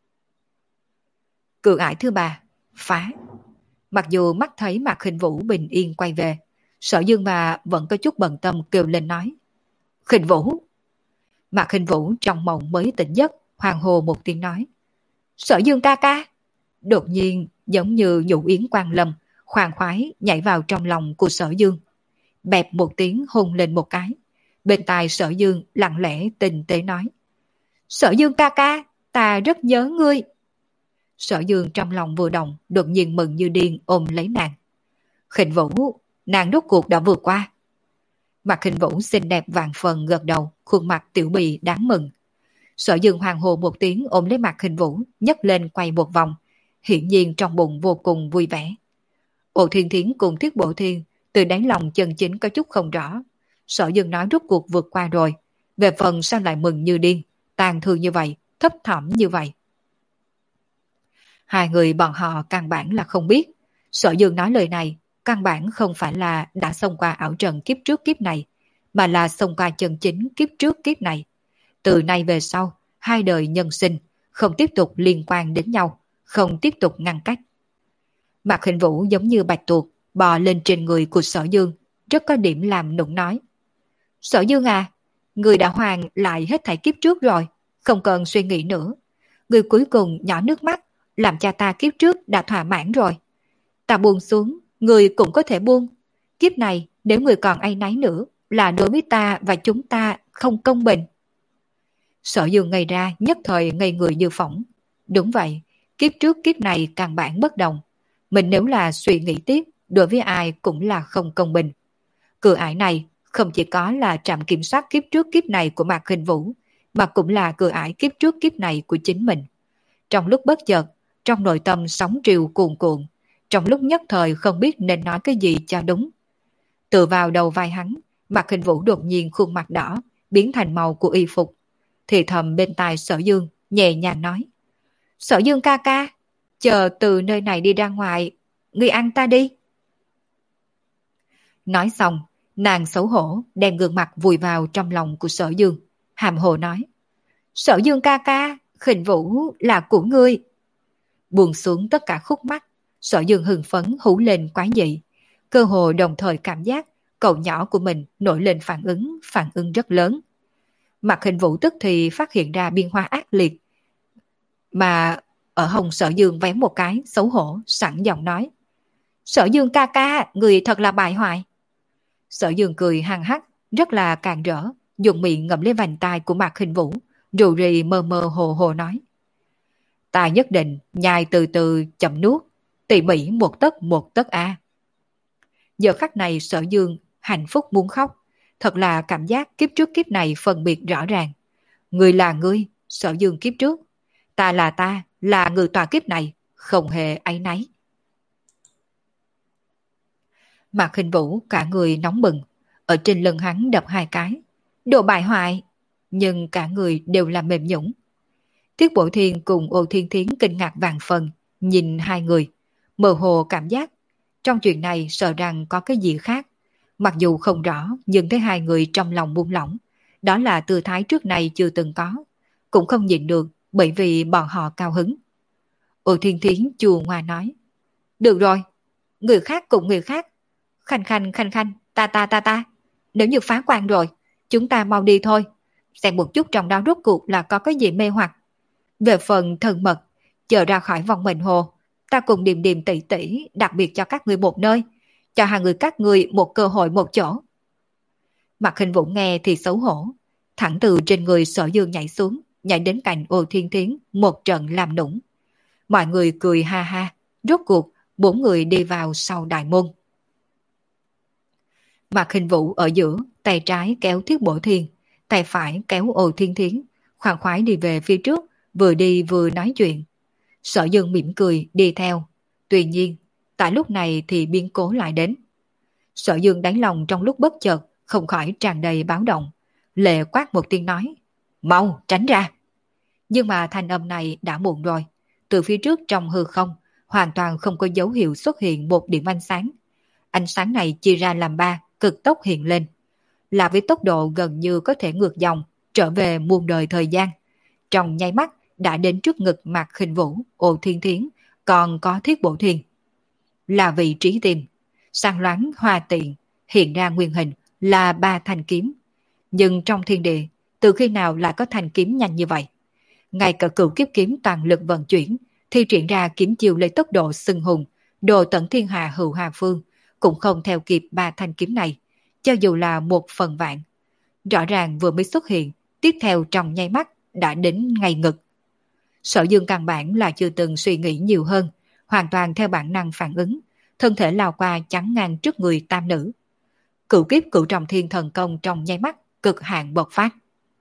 Cường ải thứ ba, phá. Mặc dù mắt thấy Mạc Khinh Vũ bình yên quay về, Sở Dương mà vẫn có chút bận tâm kêu lên nói. Khinh Vũ. Mạc Khinh Vũ trong mộng mới tỉnh giấc, hoàng hồ một tiếng nói. Sở Dương ca ca. Đột nhiên giống như nhũ yến quang lâm, khoan khoái nhảy vào trong lòng của Sở Dương. Bẹp một tiếng hôn lên một cái. Bên tai Sở Dương lặng lẽ tinh tế nói. Sở Dương ca ca, ta rất nhớ ngươi. Sở Dương trong lòng vừa động, đột nhiên mừng như điên ôm lấy nàng. Khinh Vũ, nàng rốt cuộc đã vượt qua. Mặt Khinh Vũ xinh đẹp vạn phần gật đầu, khuôn mặt tiểu bì đáng mừng. Sở Dương hoàng hồ một tiếng ôm lấy mặt Khinh Vũ, nhấc lên quay một vòng, hiển nhiên trong bụng vô cùng vui vẻ. Ô Thiên Thiến cùng Thiết Bộ Thiên từ đáy lòng chân chính có chút không rõ. Sở Dương nói rốt cuộc vượt qua rồi, về phần sao lại mừng như điên, tàn thương như vậy, thấp thỏm như vậy. Hai người bọn họ căn bản là không biết. Sở Dương nói lời này, căn bản không phải là đã xông qua ảo trận kiếp trước kiếp này, mà là xông qua chân chính kiếp trước kiếp này. Từ nay về sau, hai đời nhân sinh, không tiếp tục liên quan đến nhau, không tiếp tục ngăn cách. Mạc Khinh Vũ giống như bạch tuộc, bò lên trên người của Sở Dương, rất có điểm làm nũng nói. Sở Dương à, người đã hoàn lại hết thảy kiếp trước rồi, không cần suy nghĩ nữa. Người cuối cùng nhỏ nước mắt, làm cha ta kiếp trước đã thỏa mãn rồi. Ta buông xuống, người cũng có thể buông. Kiếp này, nếu người còn áy náy nữa, là đối với ta và chúng ta không công bình. Sở Dương ngây ra nhất thời ngây người như phỏng. Đúng vậy, kiếp trước kiếp này càng bản bất đồng. Mình nếu là suy nghĩ tiếp, đối với ai cũng là không công bình. Cửa ải này không chỉ có là trạm kiểm soát kiếp trước kiếp này của Mạc Khinh Vũ, mà cũng là cửa ải kiếp trước kiếp này của chính mình. Trong lúc bất chợt, trong nội tâm sóng triều cuồn cuộn, trong lúc nhất thời không biết nên nói cái gì cho đúng. Tựa vào đầu vai hắn, Mạc Khinh Vũ đột nhiên khuôn mặt đỏ, biến thành màu của y phục. Thì thầm bên tai Sở Dương, nhẹ nhàng nói. Sở Dương ca ca, chờ từ nơi này đi ra ngoài, ngươi ăn ta đi. Nói xong, nàng xấu hổ đem gương mặt vùi vào trong lòng của Sở Dương, hàm hồ nói. Sở Dương ca ca, Khinh Vũ là của ngươi. Buông xuống tất cả khúc mắc, Sở Dương hưng phấn hú lên quái dị. Cơ hồ đồng thời cảm giác cậu nhỏ của mình nổi lên phản ứng, phản ứng rất lớn. Mặt Khinh Vũ tức thì phát hiện ra biên hoa ác liệt. Mà ở hồng Sở Dương vén một cái, xấu hổ, sẵn giọng nói. Sở Dương ca ca, người thật là bại hoại. Sở Dương cười hăng hắc, rất là càng rỡ, dùng miệng ngậm lấy vành tai của Mạc Khinh Vũ, rù rì mơ mơ hồ hồ nói. Ta nhất định nhai từ từ chậm nuốt, tỉ mỉ một tấc một tấc a. Giờ khắc này Sở Dương hạnh phúc muốn khóc, thật là cảm giác kiếp trước kiếp này phân biệt rõ ràng. Người là ngươi, Sở Dương kiếp trước, ta là ta, là người tòa kiếp này, không hề áy náy. Mạc Khinh Vũ cả người nóng bừng, ở trên lưng hắn đập hai cái. Đồ bại hoại, nhưng cả người đều là mềm nhũn. Thiết Bộ Thiên cùng Ô Thiên Thiến kinh ngạc vạn phần, nhìn hai người, mơ hồ cảm giác Trong chuyện này sợ rằng có cái gì khác. Mặc dù không rõ, nhưng thấy hai người trong lòng buông lỏng. Đó là tư thái trước này chưa từng có. Cũng không nhịn được bởi vì bọn họ cao hứng. Ô Thiên Thiến chua ngoa nói. Được rồi, người khác cũng người khác. Khanh khanh khanh khanh, ta ta ta ta. Nếu như phá quan rồi, chúng ta mau đi thôi. Xem một chút trong đó rốt cuộc là có cái gì mê hoặc. Về phần thân mật, chờ ra khỏi vòng mệnh hồ, ta cùng điềm điềm tỷ tỷ đặc biệt cho các người một nơi, cho hai người các người một cơ hội một chỗ. Mặt Hình Vũ nghe thì xấu hổ, thẳng từ trên người Sở Dương nhảy xuống, nhảy đến cạnh Ô Thiên Thiến một trận làm nũng. Mọi người cười ha ha, rốt cuộc bốn người đi vào sau đại môn. Mặt Hình Vũ ở giữa, tay trái kéo Thiết Bổ Thiên, tay phải kéo Ô Thiên Thiến, khoan khoái đi về phía trước, vừa đi vừa nói chuyện. Sở Dương mỉm cười đi theo. Tuy nhiên, tại lúc này thì biến cố lại đến. Sở Dương đánh lòng trong lúc bất chợt, không khỏi tràn đầy báo động. Lệ quát một tiếng nói, mau tránh ra. Nhưng mà thanh âm này đã muộn rồi. Từ phía trước trong hư không, hoàn toàn không có dấu hiệu xuất hiện một điểm ánh sáng. Ánh sáng này chia ra làm ba, cực tốc hiện lên. Là với tốc độ gần như có thể ngược dòng, trở về muôn đời thời gian. Trong nháy mắt, đã đến trước ngực Mạc Khinh Vũ, Ô Thiên Thiến, còn có Thiết Bổ Thiên. Là vị trí tìm, sang loáng hoa tiện, hiện ra nguyên hình là ba thanh kiếm. Nhưng trong thiên địa, từ khi nào lại có thanh kiếm nhanh như vậy? Ngay cả cửu kiếp kiếm toàn lực vận chuyển, thi triển ra kiếm chiêu lấy tốc độ xưng hùng, đồ tận thiên hạ hữu hà phương, cũng không theo kịp ba thanh kiếm này, cho dù là một phần vạn. Rõ ràng vừa mới xuất hiện, tiếp theo trong nháy mắt đã đến ngay ngực. Sở Dương căn bản là chưa từng suy nghĩ nhiều hơn, hoàn toàn theo bản năng phản ứng, thân thể lao qua chắn ngang trước người tam nữ. Cửu kiếp cửu trọng thiên thần công trong nháy mắt, cực hạn bộc phát.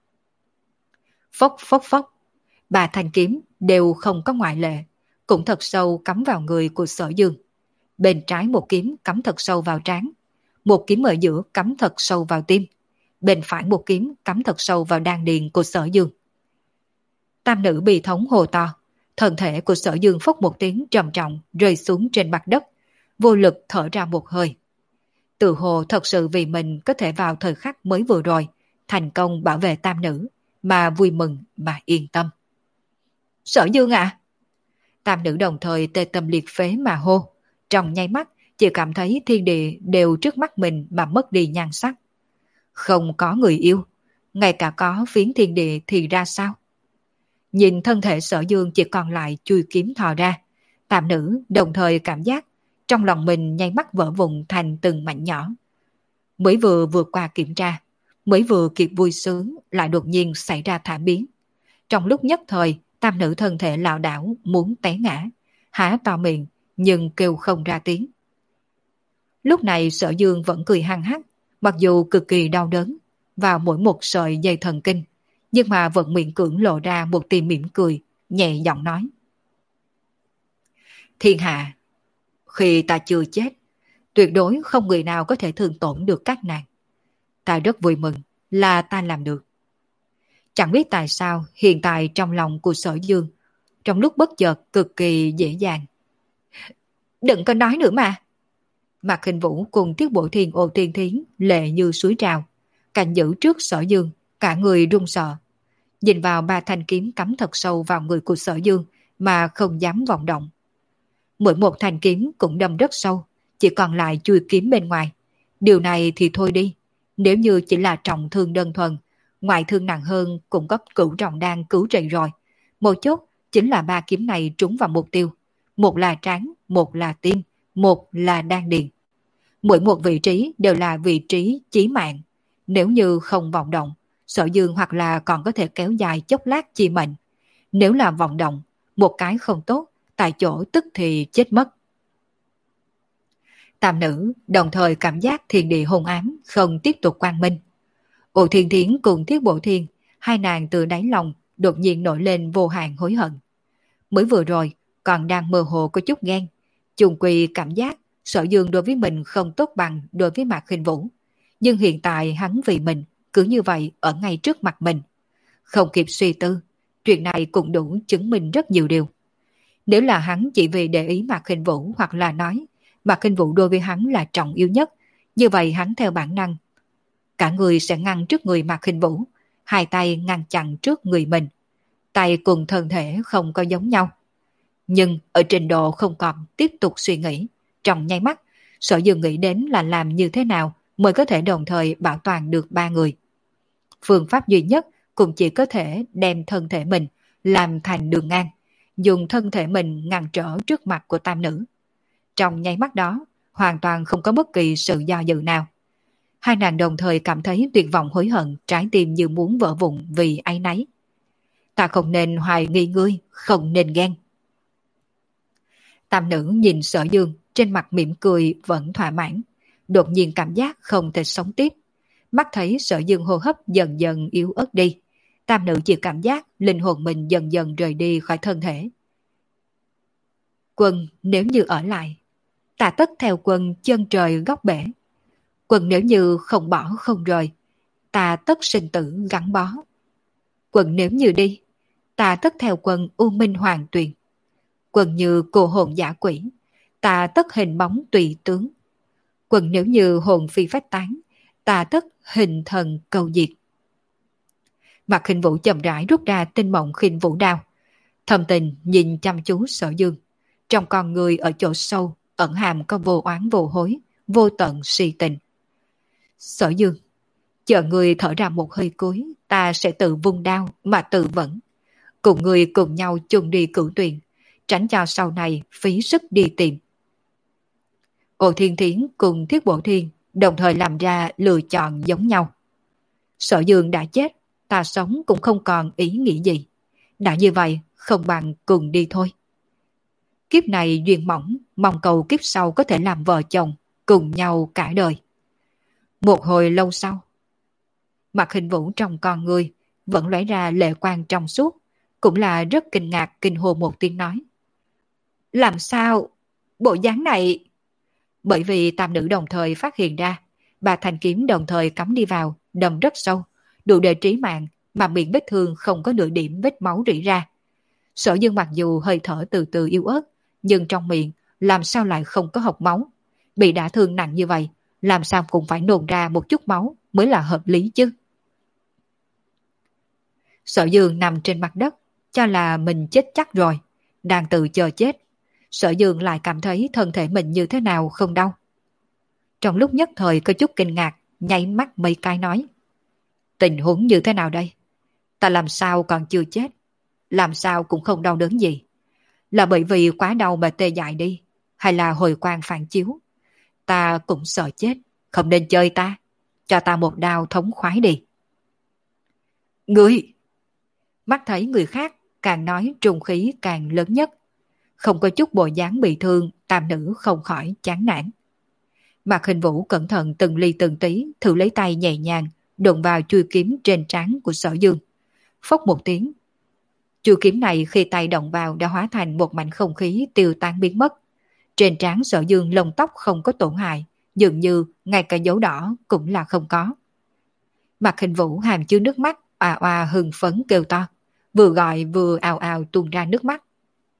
Phốc phốc phốc, ba thanh kiếm đều không có ngoại lệ, cũng thật sâu cắm vào người của Sở Dương. Bên trái một kiếm cắm thật sâu vào trán, một kiếm ở giữa cắm thật sâu vào tim, bên phải một kiếm cắm thật sâu vào đan điền của Sở Dương. Tam nữ bị thống hồ to, thân thể của Sở Dương phốc một tiếng trầm trọng rơi xuống trên mặt đất, vô lực thở ra một hơi. Tự hồ thật sự vì mình có thể vào thời khắc mới vừa rồi, thành công bảo vệ tam nữ, mà vui mừng mà yên tâm. Sở Dương à! Tam nữ đồng thời tê tâm liệt phế mà hô, trong nháy mắt chỉ cảm thấy thiên địa đều trước mắt mình mà mất đi nhan sắc. Không có người yêu, ngay cả có phiến thiên địa thì ra sao? Nhìn thân thể Sở Dương chỉ còn lại chui kiếm thò ra, tam nữ đồng thời cảm giác trong lòng mình nháy mắt vỡ vụn thành từng mảnh nhỏ. Mới vừa vượt qua kiểm tra, mới vừa kịp vui sướng lại đột nhiên xảy ra thảm biến. Trong lúc nhất thời, tam nữ thân thể lảo đảo muốn té ngã, há to miệng nhưng kêu không ra tiếng. Lúc này Sở Dương vẫn cười hăng hắc, mặc dù cực kỳ đau đớn vào mỗi một sợi dây thần kinh, nhưng mà vẫn miệng cưỡng lộ ra một tia mỉm cười, nhẹ giọng nói. Thiên hạ, khi ta chưa chết, tuyệt đối không người nào có thể thương tổn được các nàng. Ta rất vui mừng là ta làm được. Chẳng biết tại sao hiện tại trong lòng của Sở Dương, trong lúc bất chợt cực kỳ dễ dàng. Đừng có nói nữa mà. Mạc Khinh Vũ cùng Thiết Bổ Thiên Ô Thiên Thiến lệ như suối trào, canh giữ trước Sở Dương, cả người run sợ. Nhìn vào ba thanh kiếm cắm thật sâu vào người của Sở Dương mà không dám vọng động. Mỗi một thanh kiếm cũng đâm rất sâu, chỉ còn lại chui kiếm bên ngoài. Điều này thì thôi đi, nếu như chỉ là trọng thương đơn thuần, ngoại thương nặng hơn cũng có cửu trọng đan cứu trị rồi. Một chốt chính là ba kiếm này trúng vào mục tiêu. Một là trán, một là tim, một là đan điền. Mỗi một vị trí đều là vị trí chí mạng. Nếu như không vọng động, Sở Dương hoặc là còn có thể kéo dài chốc lát chi mệnh. Nếu là vọng động, một cái không tốt, tại chỗ tức thì chết mất. Tam nữ đồng thời cảm giác thiên địa hôn ám, không tiếp tục quang minh. Ô Thiên Thiến cùng Thiết Bổ Thiên, hai nàng từ đáy lòng đột nhiên nổi lên vô hạn hối hận. Mới vừa rồi còn đang mơ hồ có chút ghen, chung quy cảm giác Sở Dương đối với mình không tốt bằng đối với Mạc Khinh Vũ. Nhưng hiện tại hắn vì mình cứ như vậy ở ngay trước mặt mình. Không kịp suy tư, chuyện này cũng đủ chứng minh rất nhiều điều. Nếu là hắn chỉ vì để ý Mạc Khinh Vũ hoặc là nói Mạc Khinh Vũ đối với hắn là trọng yếu nhất, như vậy hắn theo bản năng. Cả người sẽ ngăn trước người Mạc Khinh Vũ, hai tay ngăn chặn trước người mình. Tay cùng thân thể không có giống nhau. Nhưng ở trình độ không còn tiếp tục suy nghĩ, trong nháy mắt, Sở Dương nghĩ đến là làm như thế nào mới có thể đồng thời bảo toàn được ba người. Phương pháp duy nhất cũng chỉ có thể đem thân thể mình làm thành đường ngang, dùng thân thể mình ngăn trở trước mặt của tam nữ. Trong nháy mắt đó, hoàn toàn không có bất kỳ sự do dự nào. Hai nàng đồng thời cảm thấy tuyệt vọng hối hận, trái tim như muốn vỡ vụn vì áy náy. Ta không nên hoài nghi ngươi, không nên ghen. Tam nữ nhìn Sở Dương, trên mặt mỉm cười vẫn thỏa mãn, đột nhiên cảm giác không thể sống tiếp. Mắt thấy Sở Dương hô hấp dần dần yếu ớt đi, tam nữ chỉ cảm giác linh hồn mình dần dần rời đi khỏi thân thể. Quân nếu như ở lại, ta tất theo quân chân trời góc bể. Quân nếu như không bỏ không rời, ta tất sinh tử gắn bó. Quân nếu như đi, ta tất theo quân u minh hoàng tuyền. Quân như cô hồn giả quỷ, ta tất hình bóng tùy tướng. Quân nếu như hồn phi phách tán, ta tất hình thần cầu diệt. Mạc Khinh Vũ chậm rãi rút ra tinh mộng khinh vũ đao, thầm tình nhìn chăm chú Sở Dương. Trong con người ở chỗ sâu ẩn hàm có vô oán vô hối, vô tận si tình. Sở Dương, chờ người thở ra một hơi cuối, ta sẽ tự vung đao mà tự vẫn. Cùng người cùng nhau chung đi cửu tuyền, tránh cho sau này phí sức đi tìm. Ô Thiên Thiến cùng Thiết Bộ Thiên đồng thời làm ra lựa chọn giống nhau. Sở Dương đã chết, ta sống cũng không còn ý nghĩ gì. Đã như vậy, không bằng cùng đi thôi. Kiếp này duyên mỏng, mong cầu kiếp sau có thể làm vợ chồng, cùng nhau cả đời. Một hồi lâu sau, Mạc Khinh Vũ trong con người vẫn lóe ra lệ quang trong suốt, cũng là rất kinh ngạc kinh hô một tiếng nói. Làm sao? Bộ dáng này... Bởi vì tam nữ đồng thời phát hiện ra, bà thanh kiếm đồng thời cắm đi vào, đâm rất sâu, đủ để trí mạng, mà miệng vết thương không có nửa điểm vết máu rỉ ra. Sở Dương mặc dù hơi thở từ từ yếu ớt, nhưng trong miệng làm sao lại không có hộc máu. Bị đả thương nặng như vậy, làm sao cũng phải nôn ra một chút máu mới là hợp lý chứ. Sở Dương nằm trên mặt đất, cho là mình chết chắc rồi, đang tự chờ chết. Sở Dương lại cảm thấy thân thể mình như thế nào không đau. Trong lúc nhất thời có chút kinh ngạc, nháy mắt mấy cái nói. Tình huống như thế nào đây? Ta làm sao còn chưa chết? Làm sao cũng không đau đớn gì? Là bởi vì quá đau mà tê dại đi? Hay là hồi quang phản chiếu? Ta cũng sợ chết, không nên chơi ta. Cho ta một đao thống khoái đi. Ngươi! Mắt thấy người khác càng nói trùng khí càng lớn nhất. Không có chút bộ dáng bị thương, tam nữ không khỏi chán nản. Mạc Khinh Vũ cẩn thận từng ly từng tí, thử lấy tay nhẹ nhàng, đụng vào chui kiếm trên trán của Sở Dương. Phốc một tiếng. Chui kiếm này khi tay động vào đã hóa thành một mảnh không khí tiêu tan biến mất. Trên trán Sở Dương lông tóc không có tổn hại, dường như ngay cả dấu đỏ cũng là không có. Mạc Khinh Vũ hàm chứa nước mắt, oà oà hưng phấn kêu to, vừa gọi vừa ào ào tuôn ra nước mắt.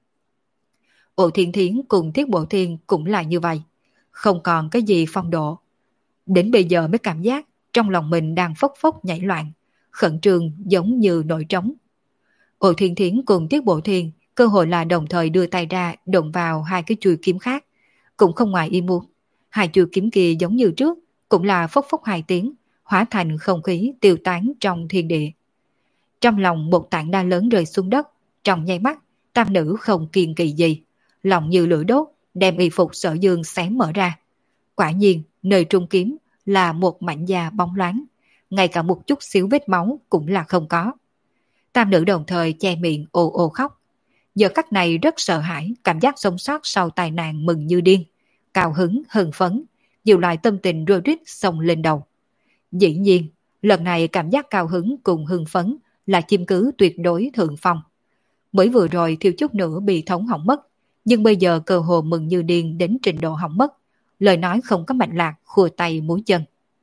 Ô Thiên Thiến cùng Thiết Bộ Thiên cũng là như vậy, không còn cái gì phong độ. Đến bây giờ mới cảm giác trong lòng mình đang phốc phốc nhảy loạn, khẩn trương giống như nổi trống. Ô Thiên Thiến cùng Thiết Bộ Thiên cơ hội là đồng thời đưa tay ra đụng vào hai cái chuôi kiếm khác, cũng không ngoài ý muốn. Hai chuôi kiếm kia giống như trước, cũng là phốc phốc hai tiếng, hóa thành không khí tiêu tán trong thiên địa. Trong lòng một tảng đá lớn rơi xuống đất, trong nháy mắt, tam nữ không kiêng kỵ gì, lòng như lửa đốt, đem y phục Sở Dương xé mở ra. Quả nhiên, nơi trung kiếm là một mảnh da bóng loáng, ngay cả một chút xíu vết máu cũng là không có. Tam nữ đồng thời che miệng ồ ồ khóc. Giờ khắc này rất sợ hãi, cảm giác sống sót sau tai nạn mừng như điên, cao hứng, hưng phấn, nhiều loại tâm tình rối rít xông lên đầu. Dĩ nhiên, lần này cảm giác cao hứng cùng hưng phấn là chiếm cứ tuyệt đối thượng phong. Mới vừa rồi thiếu chút nữa bị thống hỏng mất, nhưng bây giờ cơ hồ mừng như điên đến trình độ hỏng mất, lời nói không có mạch lạc, khua tay múa chân.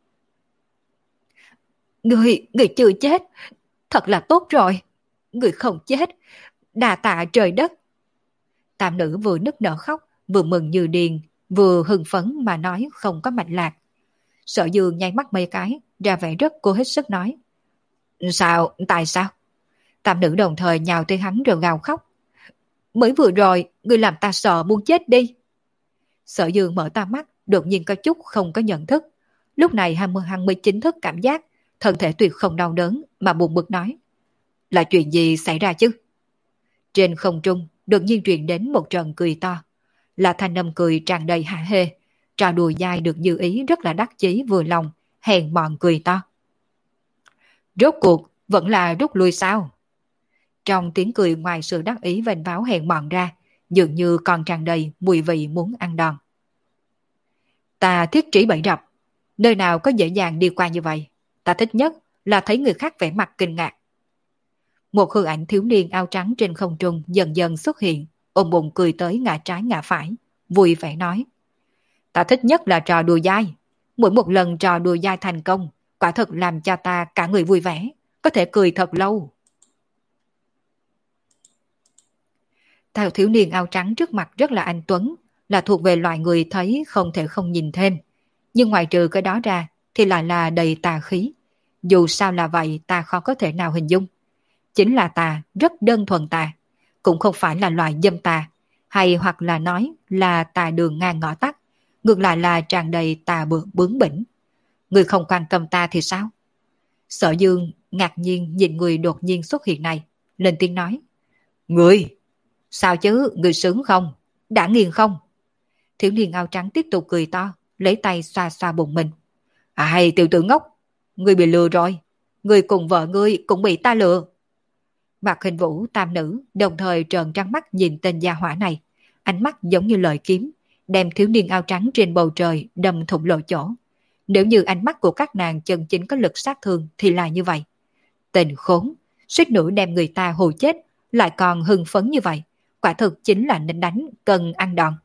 Người, người chưa chết, thật là tốt rồi, người không chết, đà tạ trời đất. Tam nữ vừa nức nở khóc, vừa mừng như điên, vừa hưng phấn mà nói không có mạch lạc. Sở Dương nháy mắt mấy cái, ra vẻ rất cố hết sức nói. Sao? Tại sao? Tam nữ đồng thời nhào tới hắn rồi gào khóc. Mới vừa rồi, ngươi làm ta sợ muốn chết đi. Sở Dương mở to mắt, đột nhiên có chút không có nhận thức. Lúc này hắn mới chính thức cảm giác, thân thể tuyệt không đau đớn mà buồn bực nói. Là chuyện gì xảy ra chứ? Trên không trung, đột nhiên truyền đến một trận cười to. Là thanh âm cười tràn đầy hả hê, trò đùa dai được như ý rất là đắc chí vừa lòng, hèn mọn cười to. Rốt cuộc, vẫn là rút lui sao? Trong tiếng cười ngoài sự đắc ý vênh váo hèn mọn ra, dường như còn tràn đầy mùi vị muốn ăn đòn. Ta thiết trí bẫy rập, nơi nào có dễ dàng đi qua như vậy. Ta thích nhất là thấy người khác vẻ mặt kinh ngạc. Một hư ảnh thiếu niên áo trắng trên không trung dần dần xuất hiện, ôm bụng cười tới ngã trái ngã phải, vui vẻ nói. Ta thích nhất là trò đùa dai. Mỗi một lần trò đùa dai thành công, quả thật làm cho ta cả người vui vẻ, có thể cười thật lâu. Tào thiếu niên áo trắng trước mặt rất là anh tuấn, là thuộc về loại người thấy không thể không nhìn thêm. Nhưng ngoài trừ cái đó ra thì lại là đầy tà khí. Dù sao là vậy ta khó có thể nào hình dung. Chính là tà, rất đơn thuần tà. Cũng không phải là loại dâm tà, hay hoặc là nói là tà đường ngang ngõ tắt. Ngược lại là tràn đầy tà bướng bướng bỉnh. Người không quan tâm ta thì sao? Sở Dương ngạc nhiên nhìn người đột nhiên xuất hiện này, lên tiếng nói. Người! Sao chứ, người sướng không? Đã nghiền không? Thiếu niên áo trắng tiếp tục cười to, lấy tay xoa xoa bụng mình. À hay tiểu tử ngốc, người bị lừa rồi. Người cùng vợ ngươi cũng bị ta lừa. Mạc Hình Vũ tam nữ đồng thời trợn trắng mắt nhìn tên gia hỏa này. Ánh mắt giống như lợi kiếm, đem thiếu niên áo trắng trên bầu trời đâm thủng lộ chỗ. Nếu như ánh mắt của các nàng chân chính có lực sát thương thì là như vậy. Tình khốn, suýt nữa đem người ta hù chết, lại còn hưng phấn như vậy. Quả thực chính là nên đánh, cần ăn đòn.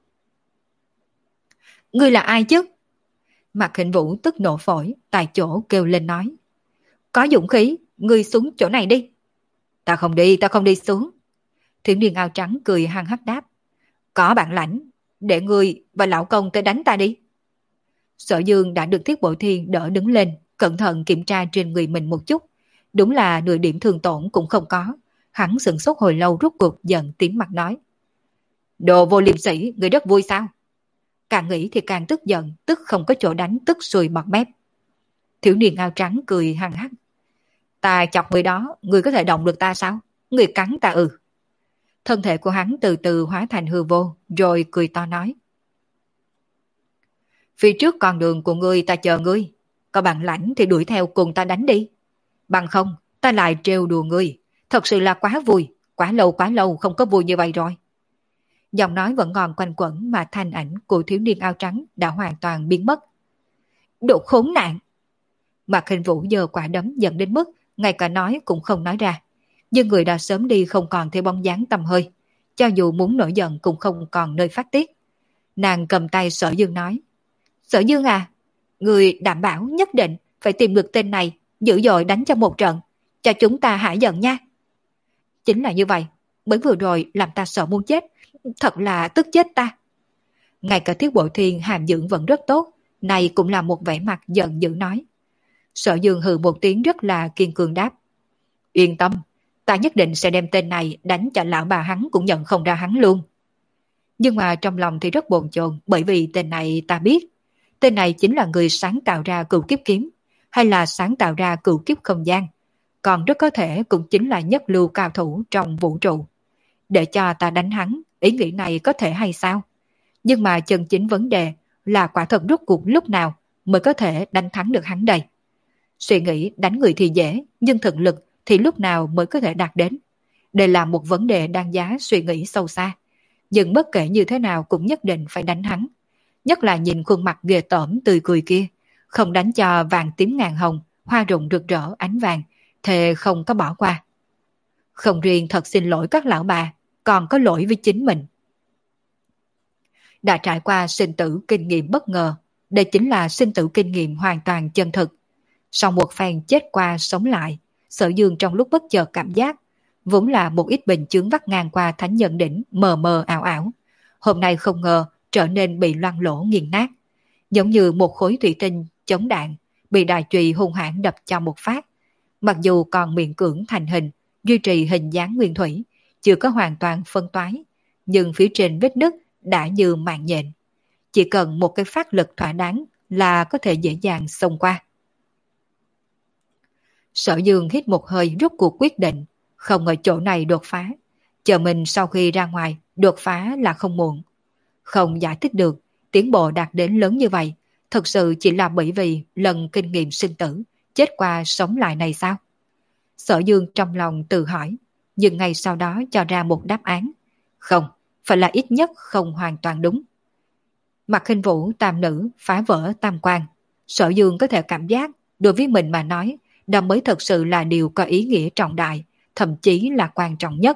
Ngươi là ai chứ? Mạc Hình Vũ tức nổ phổi, tại chỗ kêu lên nói. Có dũng khí, ngươi xuống chỗ này đi. Ta không đi, ta không đi xuống. Thiếu niên áo trắng cười hăng hắc đáp. Có bản lãnh, để ngươi và lão công tới đánh ta đi. Sở Dương đã được Thiết Bội Thiên đỡ đứng lên, cẩn thận kiểm tra trên người mình một chút. Đúng là nửa điểm thương tổn cũng không có. Hắn sửng sốt hồi lâu rút cuộc giận tím mặt nói. Đồ vô liêm sĩ, người rất vui sao? Càng nghĩ thì càng tức giận, tức không có chỗ đánh, tức sùi bọt mép. Thiếu niên áo trắng cười hăng hắc. Ta chọc người đó, người có thể động được ta sao? Người cắn ta ừ. Thân thể của hắn từ từ hóa thành hư vô, rồi cười to nói. Phía trước con đường của ngươi ta chờ ngươi, có bằng lãnh thì đuổi theo cùng ta đánh đi. Bằng không, ta lại trêu đùa ngươi, thật sự là quá vui, quá lâu quá lâu không có vui như vậy rồi. Giọng nói vẫn còn quanh quẩn mà thanh ảnh của thiếu niên áo trắng đã hoàn toàn biến mất. Đồ khốn nạn! Mạc Hình Vũ giơ quả đấm giận đến mức ngay cả nói cũng không nói ra. Nhưng người đã sớm đi không còn theo bóng dáng tầm hơi, cho dù muốn nổi giận cũng không còn nơi phát tiết. Nàng cầm tay Sở Dương nói. Sở Dương à, người đảm bảo nhất định phải tìm được tên này, dữ dội đánh cho một trận, cho chúng ta hả giận nha. Chính là như vậy, mới vừa rồi làm ta sợ muốn chết, thật là tức chết ta. Ngay cả Thiết Bội Thiên hàm dưỡng vẫn rất tốt, này cũng là một vẻ mặt giận dữ nói. Sở Dương hừ một tiếng rất là kiên cường đáp. Yên tâm, ta nhất định sẽ đem tên này đánh cho lão bà hắn cũng nhận không ra hắn luôn. Nhưng mà trong lòng thì rất bồn chồn, bởi vì tên này ta biết. Tên này chính là người sáng tạo ra cửu kiếp kiếm, hay là sáng tạo ra cửu kiếp không gian. Còn rất có thể cũng chính là nhất lưu cao thủ trong vũ trụ. Để cho ta đánh hắn, ý nghĩ này có thể hay sao? Nhưng mà chân chính vấn đề là quả thật rốt cuộc lúc nào mới có thể đánh thắng được hắn đây. Suy nghĩ đánh người thì dễ, nhưng thực lực thì lúc nào mới có thể đạt đến. Đây là một vấn đề đáng giá suy nghĩ sâu xa. Nhưng bất kể như thế nào cũng nhất định phải đánh hắn. Nhất là nhìn khuôn mặt ghê tởm tươi cười kia, không đánh cho vàng tím ngàn hồng, hoa rụng rực rỡ ánh vàng, thề không có bỏ qua. Không riêng thật xin lỗi các lão bà, còn có lỗi với chính mình. Đã trải qua sinh tử kinh nghiệm bất ngờ, đây chính là sinh tử kinh nghiệm hoàn toàn chân thực. Sau một phen chết qua sống lại, Sở Dương trong lúc bất chợt cảm giác, vốn là một ít bình chướng vắt ngang qua thánh nhân đỉnh mờ mờ ảo ảo. Hôm nay không ngờ trở nên bị loang lỗ nghiền nát, giống như một khối thủy tinh chống đạn bị đại chùy hung hãn đập cho một phát. Mặc dù còn miễn cưỡng thành hình, duy trì hình dáng nguyên thủy, chưa có hoàn toàn phân toái, nhưng phía trên vết nứt đã như mạng nhện. Chỉ cần một cái phát lực thỏa đáng là có thể dễ dàng xông qua. Sở Dương hít một hơi rút cuộc quyết định, không ở chỗ này đột phá. Chờ mình sau khi ra ngoài, đột phá là không muộn. Không giải thích được, tiến bộ đạt đến lớn như vậy, thực sự chỉ là bởi vì lần kinh nghiệm sinh tử, chết qua sống lại này sao? Sở Dương trong lòng tự hỏi, nhưng ngay sau đó cho ra một đáp án. Không, phải là ít nhất không hoàn toàn đúng. Mặt Khinh Vũ tam nữ phá vỡ tam quan. Sở Dương có thể cảm giác, đối với mình mà nói, đó mới thật sự là điều có ý nghĩa trọng đại, thậm chí là quan trọng nhất.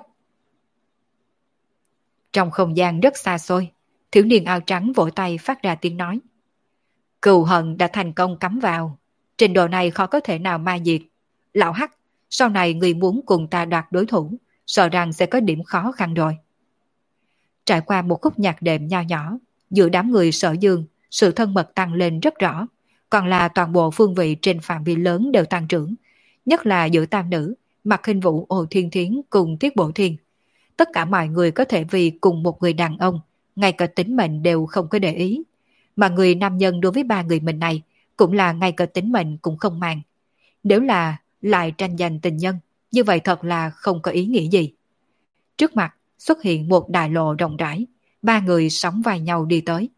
Trong không gian rất xa xôi, thiếu niên áo trắng vỗ tay phát ra tiếng nói. Cừu hận đã thành công cắm vào, trình độ này khó có thể nào ma diệt. Lão Hắc, sau này người muốn cùng ta đoạt đối thủ, sợ rằng sẽ có điểm khó khăn rồi. Trải qua một khúc nhạc đệm nho nhỏ, giữa đám người Sở Dương, sự thân mật tăng lên rất rõ, còn là toàn bộ phương vị trên phạm vi lớn đều tăng trưởng, nhất là giữa tam nữ, Mặt Khinh Vũ, Ô Thiên Thiến cùng Tiết Bổ Thiên. Tất cả mọi người có thể vì cùng một người đàn ông, ngay cả tính mệnh đều không có để ý, mà người nam nhân đối với ba người mình này cũng là ngay cả tính mệnh cũng không màng. Nếu là lại tranh giành tình nhân, như vậy thật là không có ý nghĩa gì. Trước mặt xuất hiện một đại lộ rộng rãi, ba người sóng vai nhau đi tới.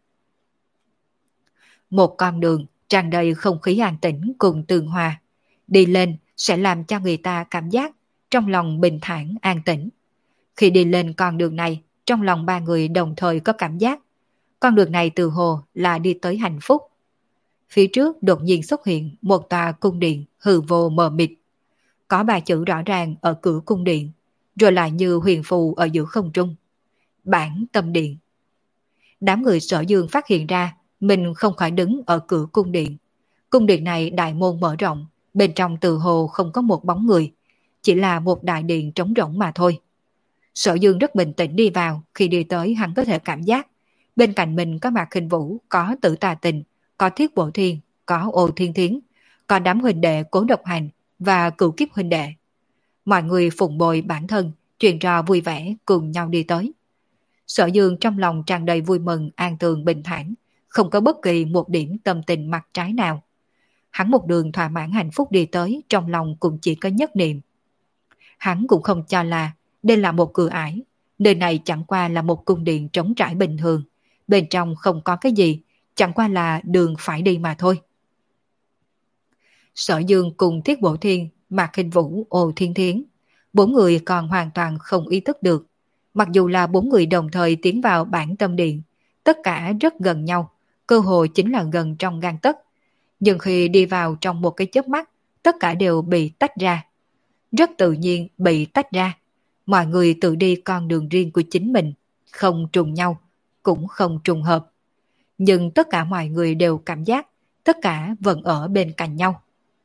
Một con đường tràn đầy không khí an tĩnh cùng tường hòa. Đi lên sẽ làm cho người ta cảm giác trong lòng bình thản an tĩnh. Khi đi lên con đường này, trong lòng ba người đồng thời có cảm giác con đường này từ hồ là đi tới hạnh phúc. Phía trước đột nhiên xuất hiện một tòa cung điện hư vô mờ mịt. Có ba chữ rõ ràng ở cửa cung điện, rồi lại như huyền phù ở giữa không trung. Bản tâm điện. Đám người Sở Dương phát hiện ra mình không khỏi đứng ở cửa cung điện. Cung điện này đại môn mở rộng, bên trong từ hồ không có một bóng người, chỉ là một đại điện trống rỗng mà thôi. Sở Dương rất bình tĩnh đi vào, khi đi tới hắn có thể cảm giác bên cạnh mình có Mạc Khinh Vũ, có Tử Tà Tình, có Thiết Bộ Thiên, có Ô Thiên Thiến, có đám huynh đệ Cố Độc Hành và Cửu Kiếp huynh đệ. Mọi người phụng bồi bản thân, chuyện trò vui vẻ cùng nhau đi tới. Sở Dương trong lòng tràn đầy vui mừng, an tường bình thản, không có bất kỳ một điểm tâm tình mặt trái nào. Hắn một đường thỏa mãn hạnh phúc đi tới, trong lòng cũng chỉ có nhất niệm. Hắn cũng không cho là đây là một cửa ải, nơi này chẳng qua là một cung điện trống trải bình thường, bên trong không có cái gì, chẳng qua là đường phải đi mà thôi. Sở Dương cùng Thiết Bộ Thiên, Mạc Khinh Vũ, Ô Thiên Thiến, bốn người còn hoàn toàn không ý thức được. Mặc dù là bốn người đồng thời tiến vào bản tâm điện, tất cả rất gần nhau, cơ hội chính là gần trong gang tấc. Nhưng khi đi vào trong một cái chớp mắt, tất cả đều bị tách ra. Rất tự nhiên bị tách ra. Mọi người tự đi con đường riêng của chính mình, không trùng nhau, cũng không trùng hợp. Nhưng tất cả mọi người đều cảm giác tất cả vẫn ở bên cạnh nhau.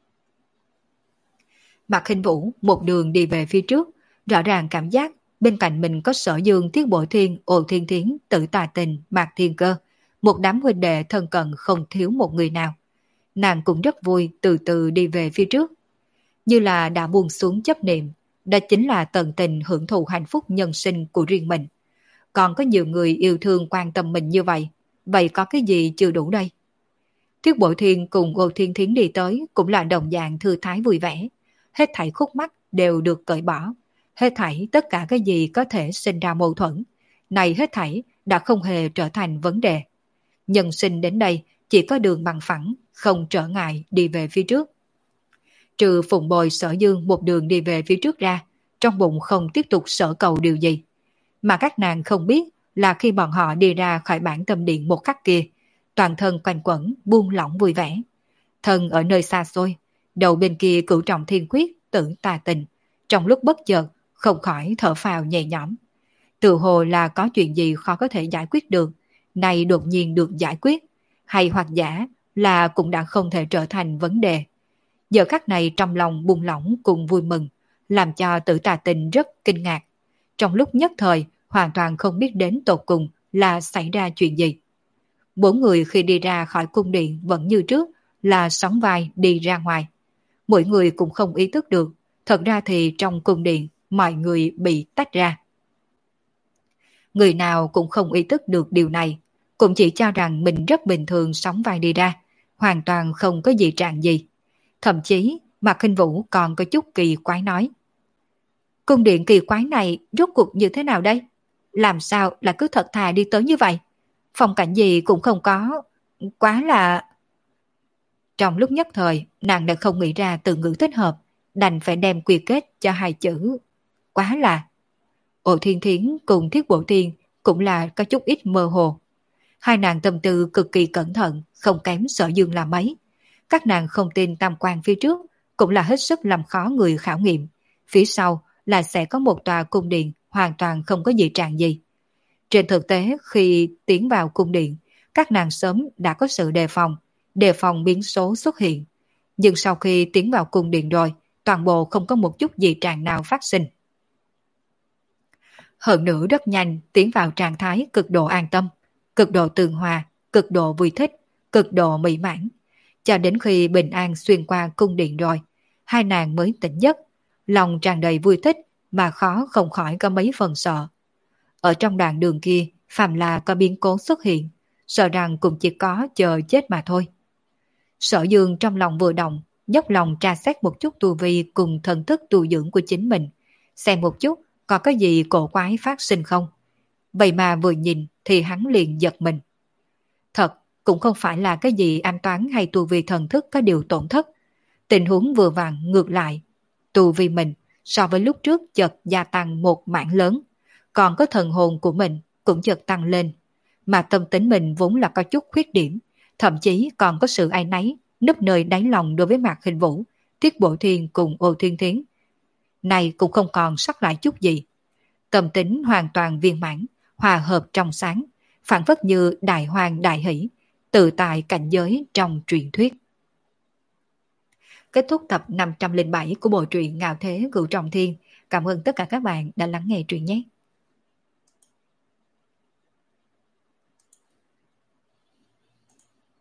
Mạc Khinh Vũ một đường đi về phía trước, rõ ràng cảm giác bên cạnh mình có Sở Dương, Thiết Bộ Thiên, Ô Thiên Thiến, Tử Tà Tình, Mạc Thiên Cơ, một đám huynh đệ thân cận không thiếu một người nào. Nàng cũng rất vui từ từ đi về phía trước. Như là đã buông xuống chấp niệm, đó chính là tận tình hưởng thụ hạnh phúc nhân sinh của riêng mình. Còn có nhiều người yêu thương quan tâm mình như vậy, vậy có cái gì chưa đủ đây? Thiết Bộ Thiên cùng Ô Thiên Thiến đi tới cũng là đồng dạng thư thái vui vẻ. Hết thảy khúc mắc đều được cởi bỏ. Hết thảy tất cả cái gì có thể sinh ra mâu thuẫn, này hết thảy đã không hề trở thành vấn đề. Nhân sinh đến đây chỉ có đường bằng phẳng, không trở ngại đi về phía trước. Trừ phụng bồi Sở Dương một đường đi về phía trước ra, trong bụng không tiếp tục sở cầu điều gì. Mà các nàng không biết là khi bọn họ đi ra khỏi bản tâm điện một khắc kia, toàn thân quanh quẩn, buông lỏng vui vẻ. Thân ở nơi xa xôi, đầu bên kia Cửu Trọng Thiên Quyết, Tử Tà Tình, trong lúc bất chợt không khỏi thở phào nhẹ nhõm. Tự hồ là có chuyện gì khó có thể giải quyết được, này đột nhiên được giải quyết, hay hoặc giả là cũng đã không thể trở thành vấn đề. Giờ khắc này trong lòng buông lỏng cùng vui mừng, làm cho Tử Tà Tình rất kinh ngạc. Trong lúc nhất thời, hoàn toàn không biết đến tột cùng là xảy ra chuyện gì. Bốn người khi đi ra khỏi cung điện vẫn như trước là sóng vai đi ra ngoài. Mỗi người cũng không ý thức được, thật ra thì trong cung điện mọi người bị tách ra. Người nào cũng không ý thức được điều này, cũng chỉ cho rằng mình rất bình thường sóng vai đi ra, hoàn toàn không có gì trạng gì. Thậm chí Mạc Khinh Vũ còn có chút kỳ quái nói. Cung điện kỳ quái này rốt cuộc như thế nào đây? Làm sao là cứ thật thà đi tới như vậy? Phong cảnh gì cũng không có, quá là... Trong lúc nhất thời, nàng đã không nghĩ ra từ ngữ thích hợp, đành phải đem quy kết cho hai chữ. Quá là... Ổ Thiên Thiến cùng Thiết Bộ Tiên cũng là có chút ít mơ hồ. Hai nàng tâm tư cực kỳ cẩn thận, không kém Sở Dương là mấy. Các nàng không tin tam quan phía trước, cũng là hết sức làm khó người khảo nghiệm. Phía sau là sẽ có một tòa cung điện hoàn toàn không có dị trạng gì. Trên thực tế, khi tiến vào cung điện, các nàng sớm đã có sự đề phòng, đề phòng biến số xuất hiện. Nhưng sau khi tiến vào cung điện rồi, toàn bộ không có một chút dị trạng nào phát sinh. Hơn nữa rất nhanh tiến vào trạng thái cực độ an tâm, cực độ tường hòa, cực độ vui thích, cực độ mỹ mãn. Cho đến khi bình an xuyên qua cung điện rồi, hai nàng mới tỉnh giấc, lòng tràn đầy vui thích mà khó không khỏi có mấy phần sợ. Ở trong đoạn đường kia, phàm là có biến cố xuất hiện, sợ rằng cũng chỉ có chờ chết mà thôi. Sở Dương trong lòng vừa động, dốc lòng tra xét một chút tu vi cùng thần thức tu dưỡng của chính mình, xem một chút có cái gì cổ quái phát sinh không. Vậy mà vừa nhìn thì hắn liền giật mình. Thật, cũng không phải là cái gì an toán hay tu vi thần thức có điều tổn thất. Tình huống vừa vặn ngược lại. Tu vi mình so với lúc trước chợt gia tăng một mảng lớn, còn có thần hồn của mình cũng chợt tăng lên. Mà tâm tính mình vốn là có chút khuyết điểm, thậm chí còn có sự áy náy núp nơi đáy lòng đối với Mạc Khinh Vũ, Tiết Bộ Thiên cùng Ô Thiên Thiến. Này cũng không còn sót lại chút gì. Tâm tính hoàn toàn viên mãn, hòa hợp trong sáng, phản phất như đại hoàng đại hỷ, tự tại cảnh giới trong truyền thuyết. Kết thúc tập năm trăm lẻ bảy của bộ truyện Ngạo Thế Cửu Trọng Thiên. Cảm ơn tất cả các bạn đã lắng nghe truyện nhé.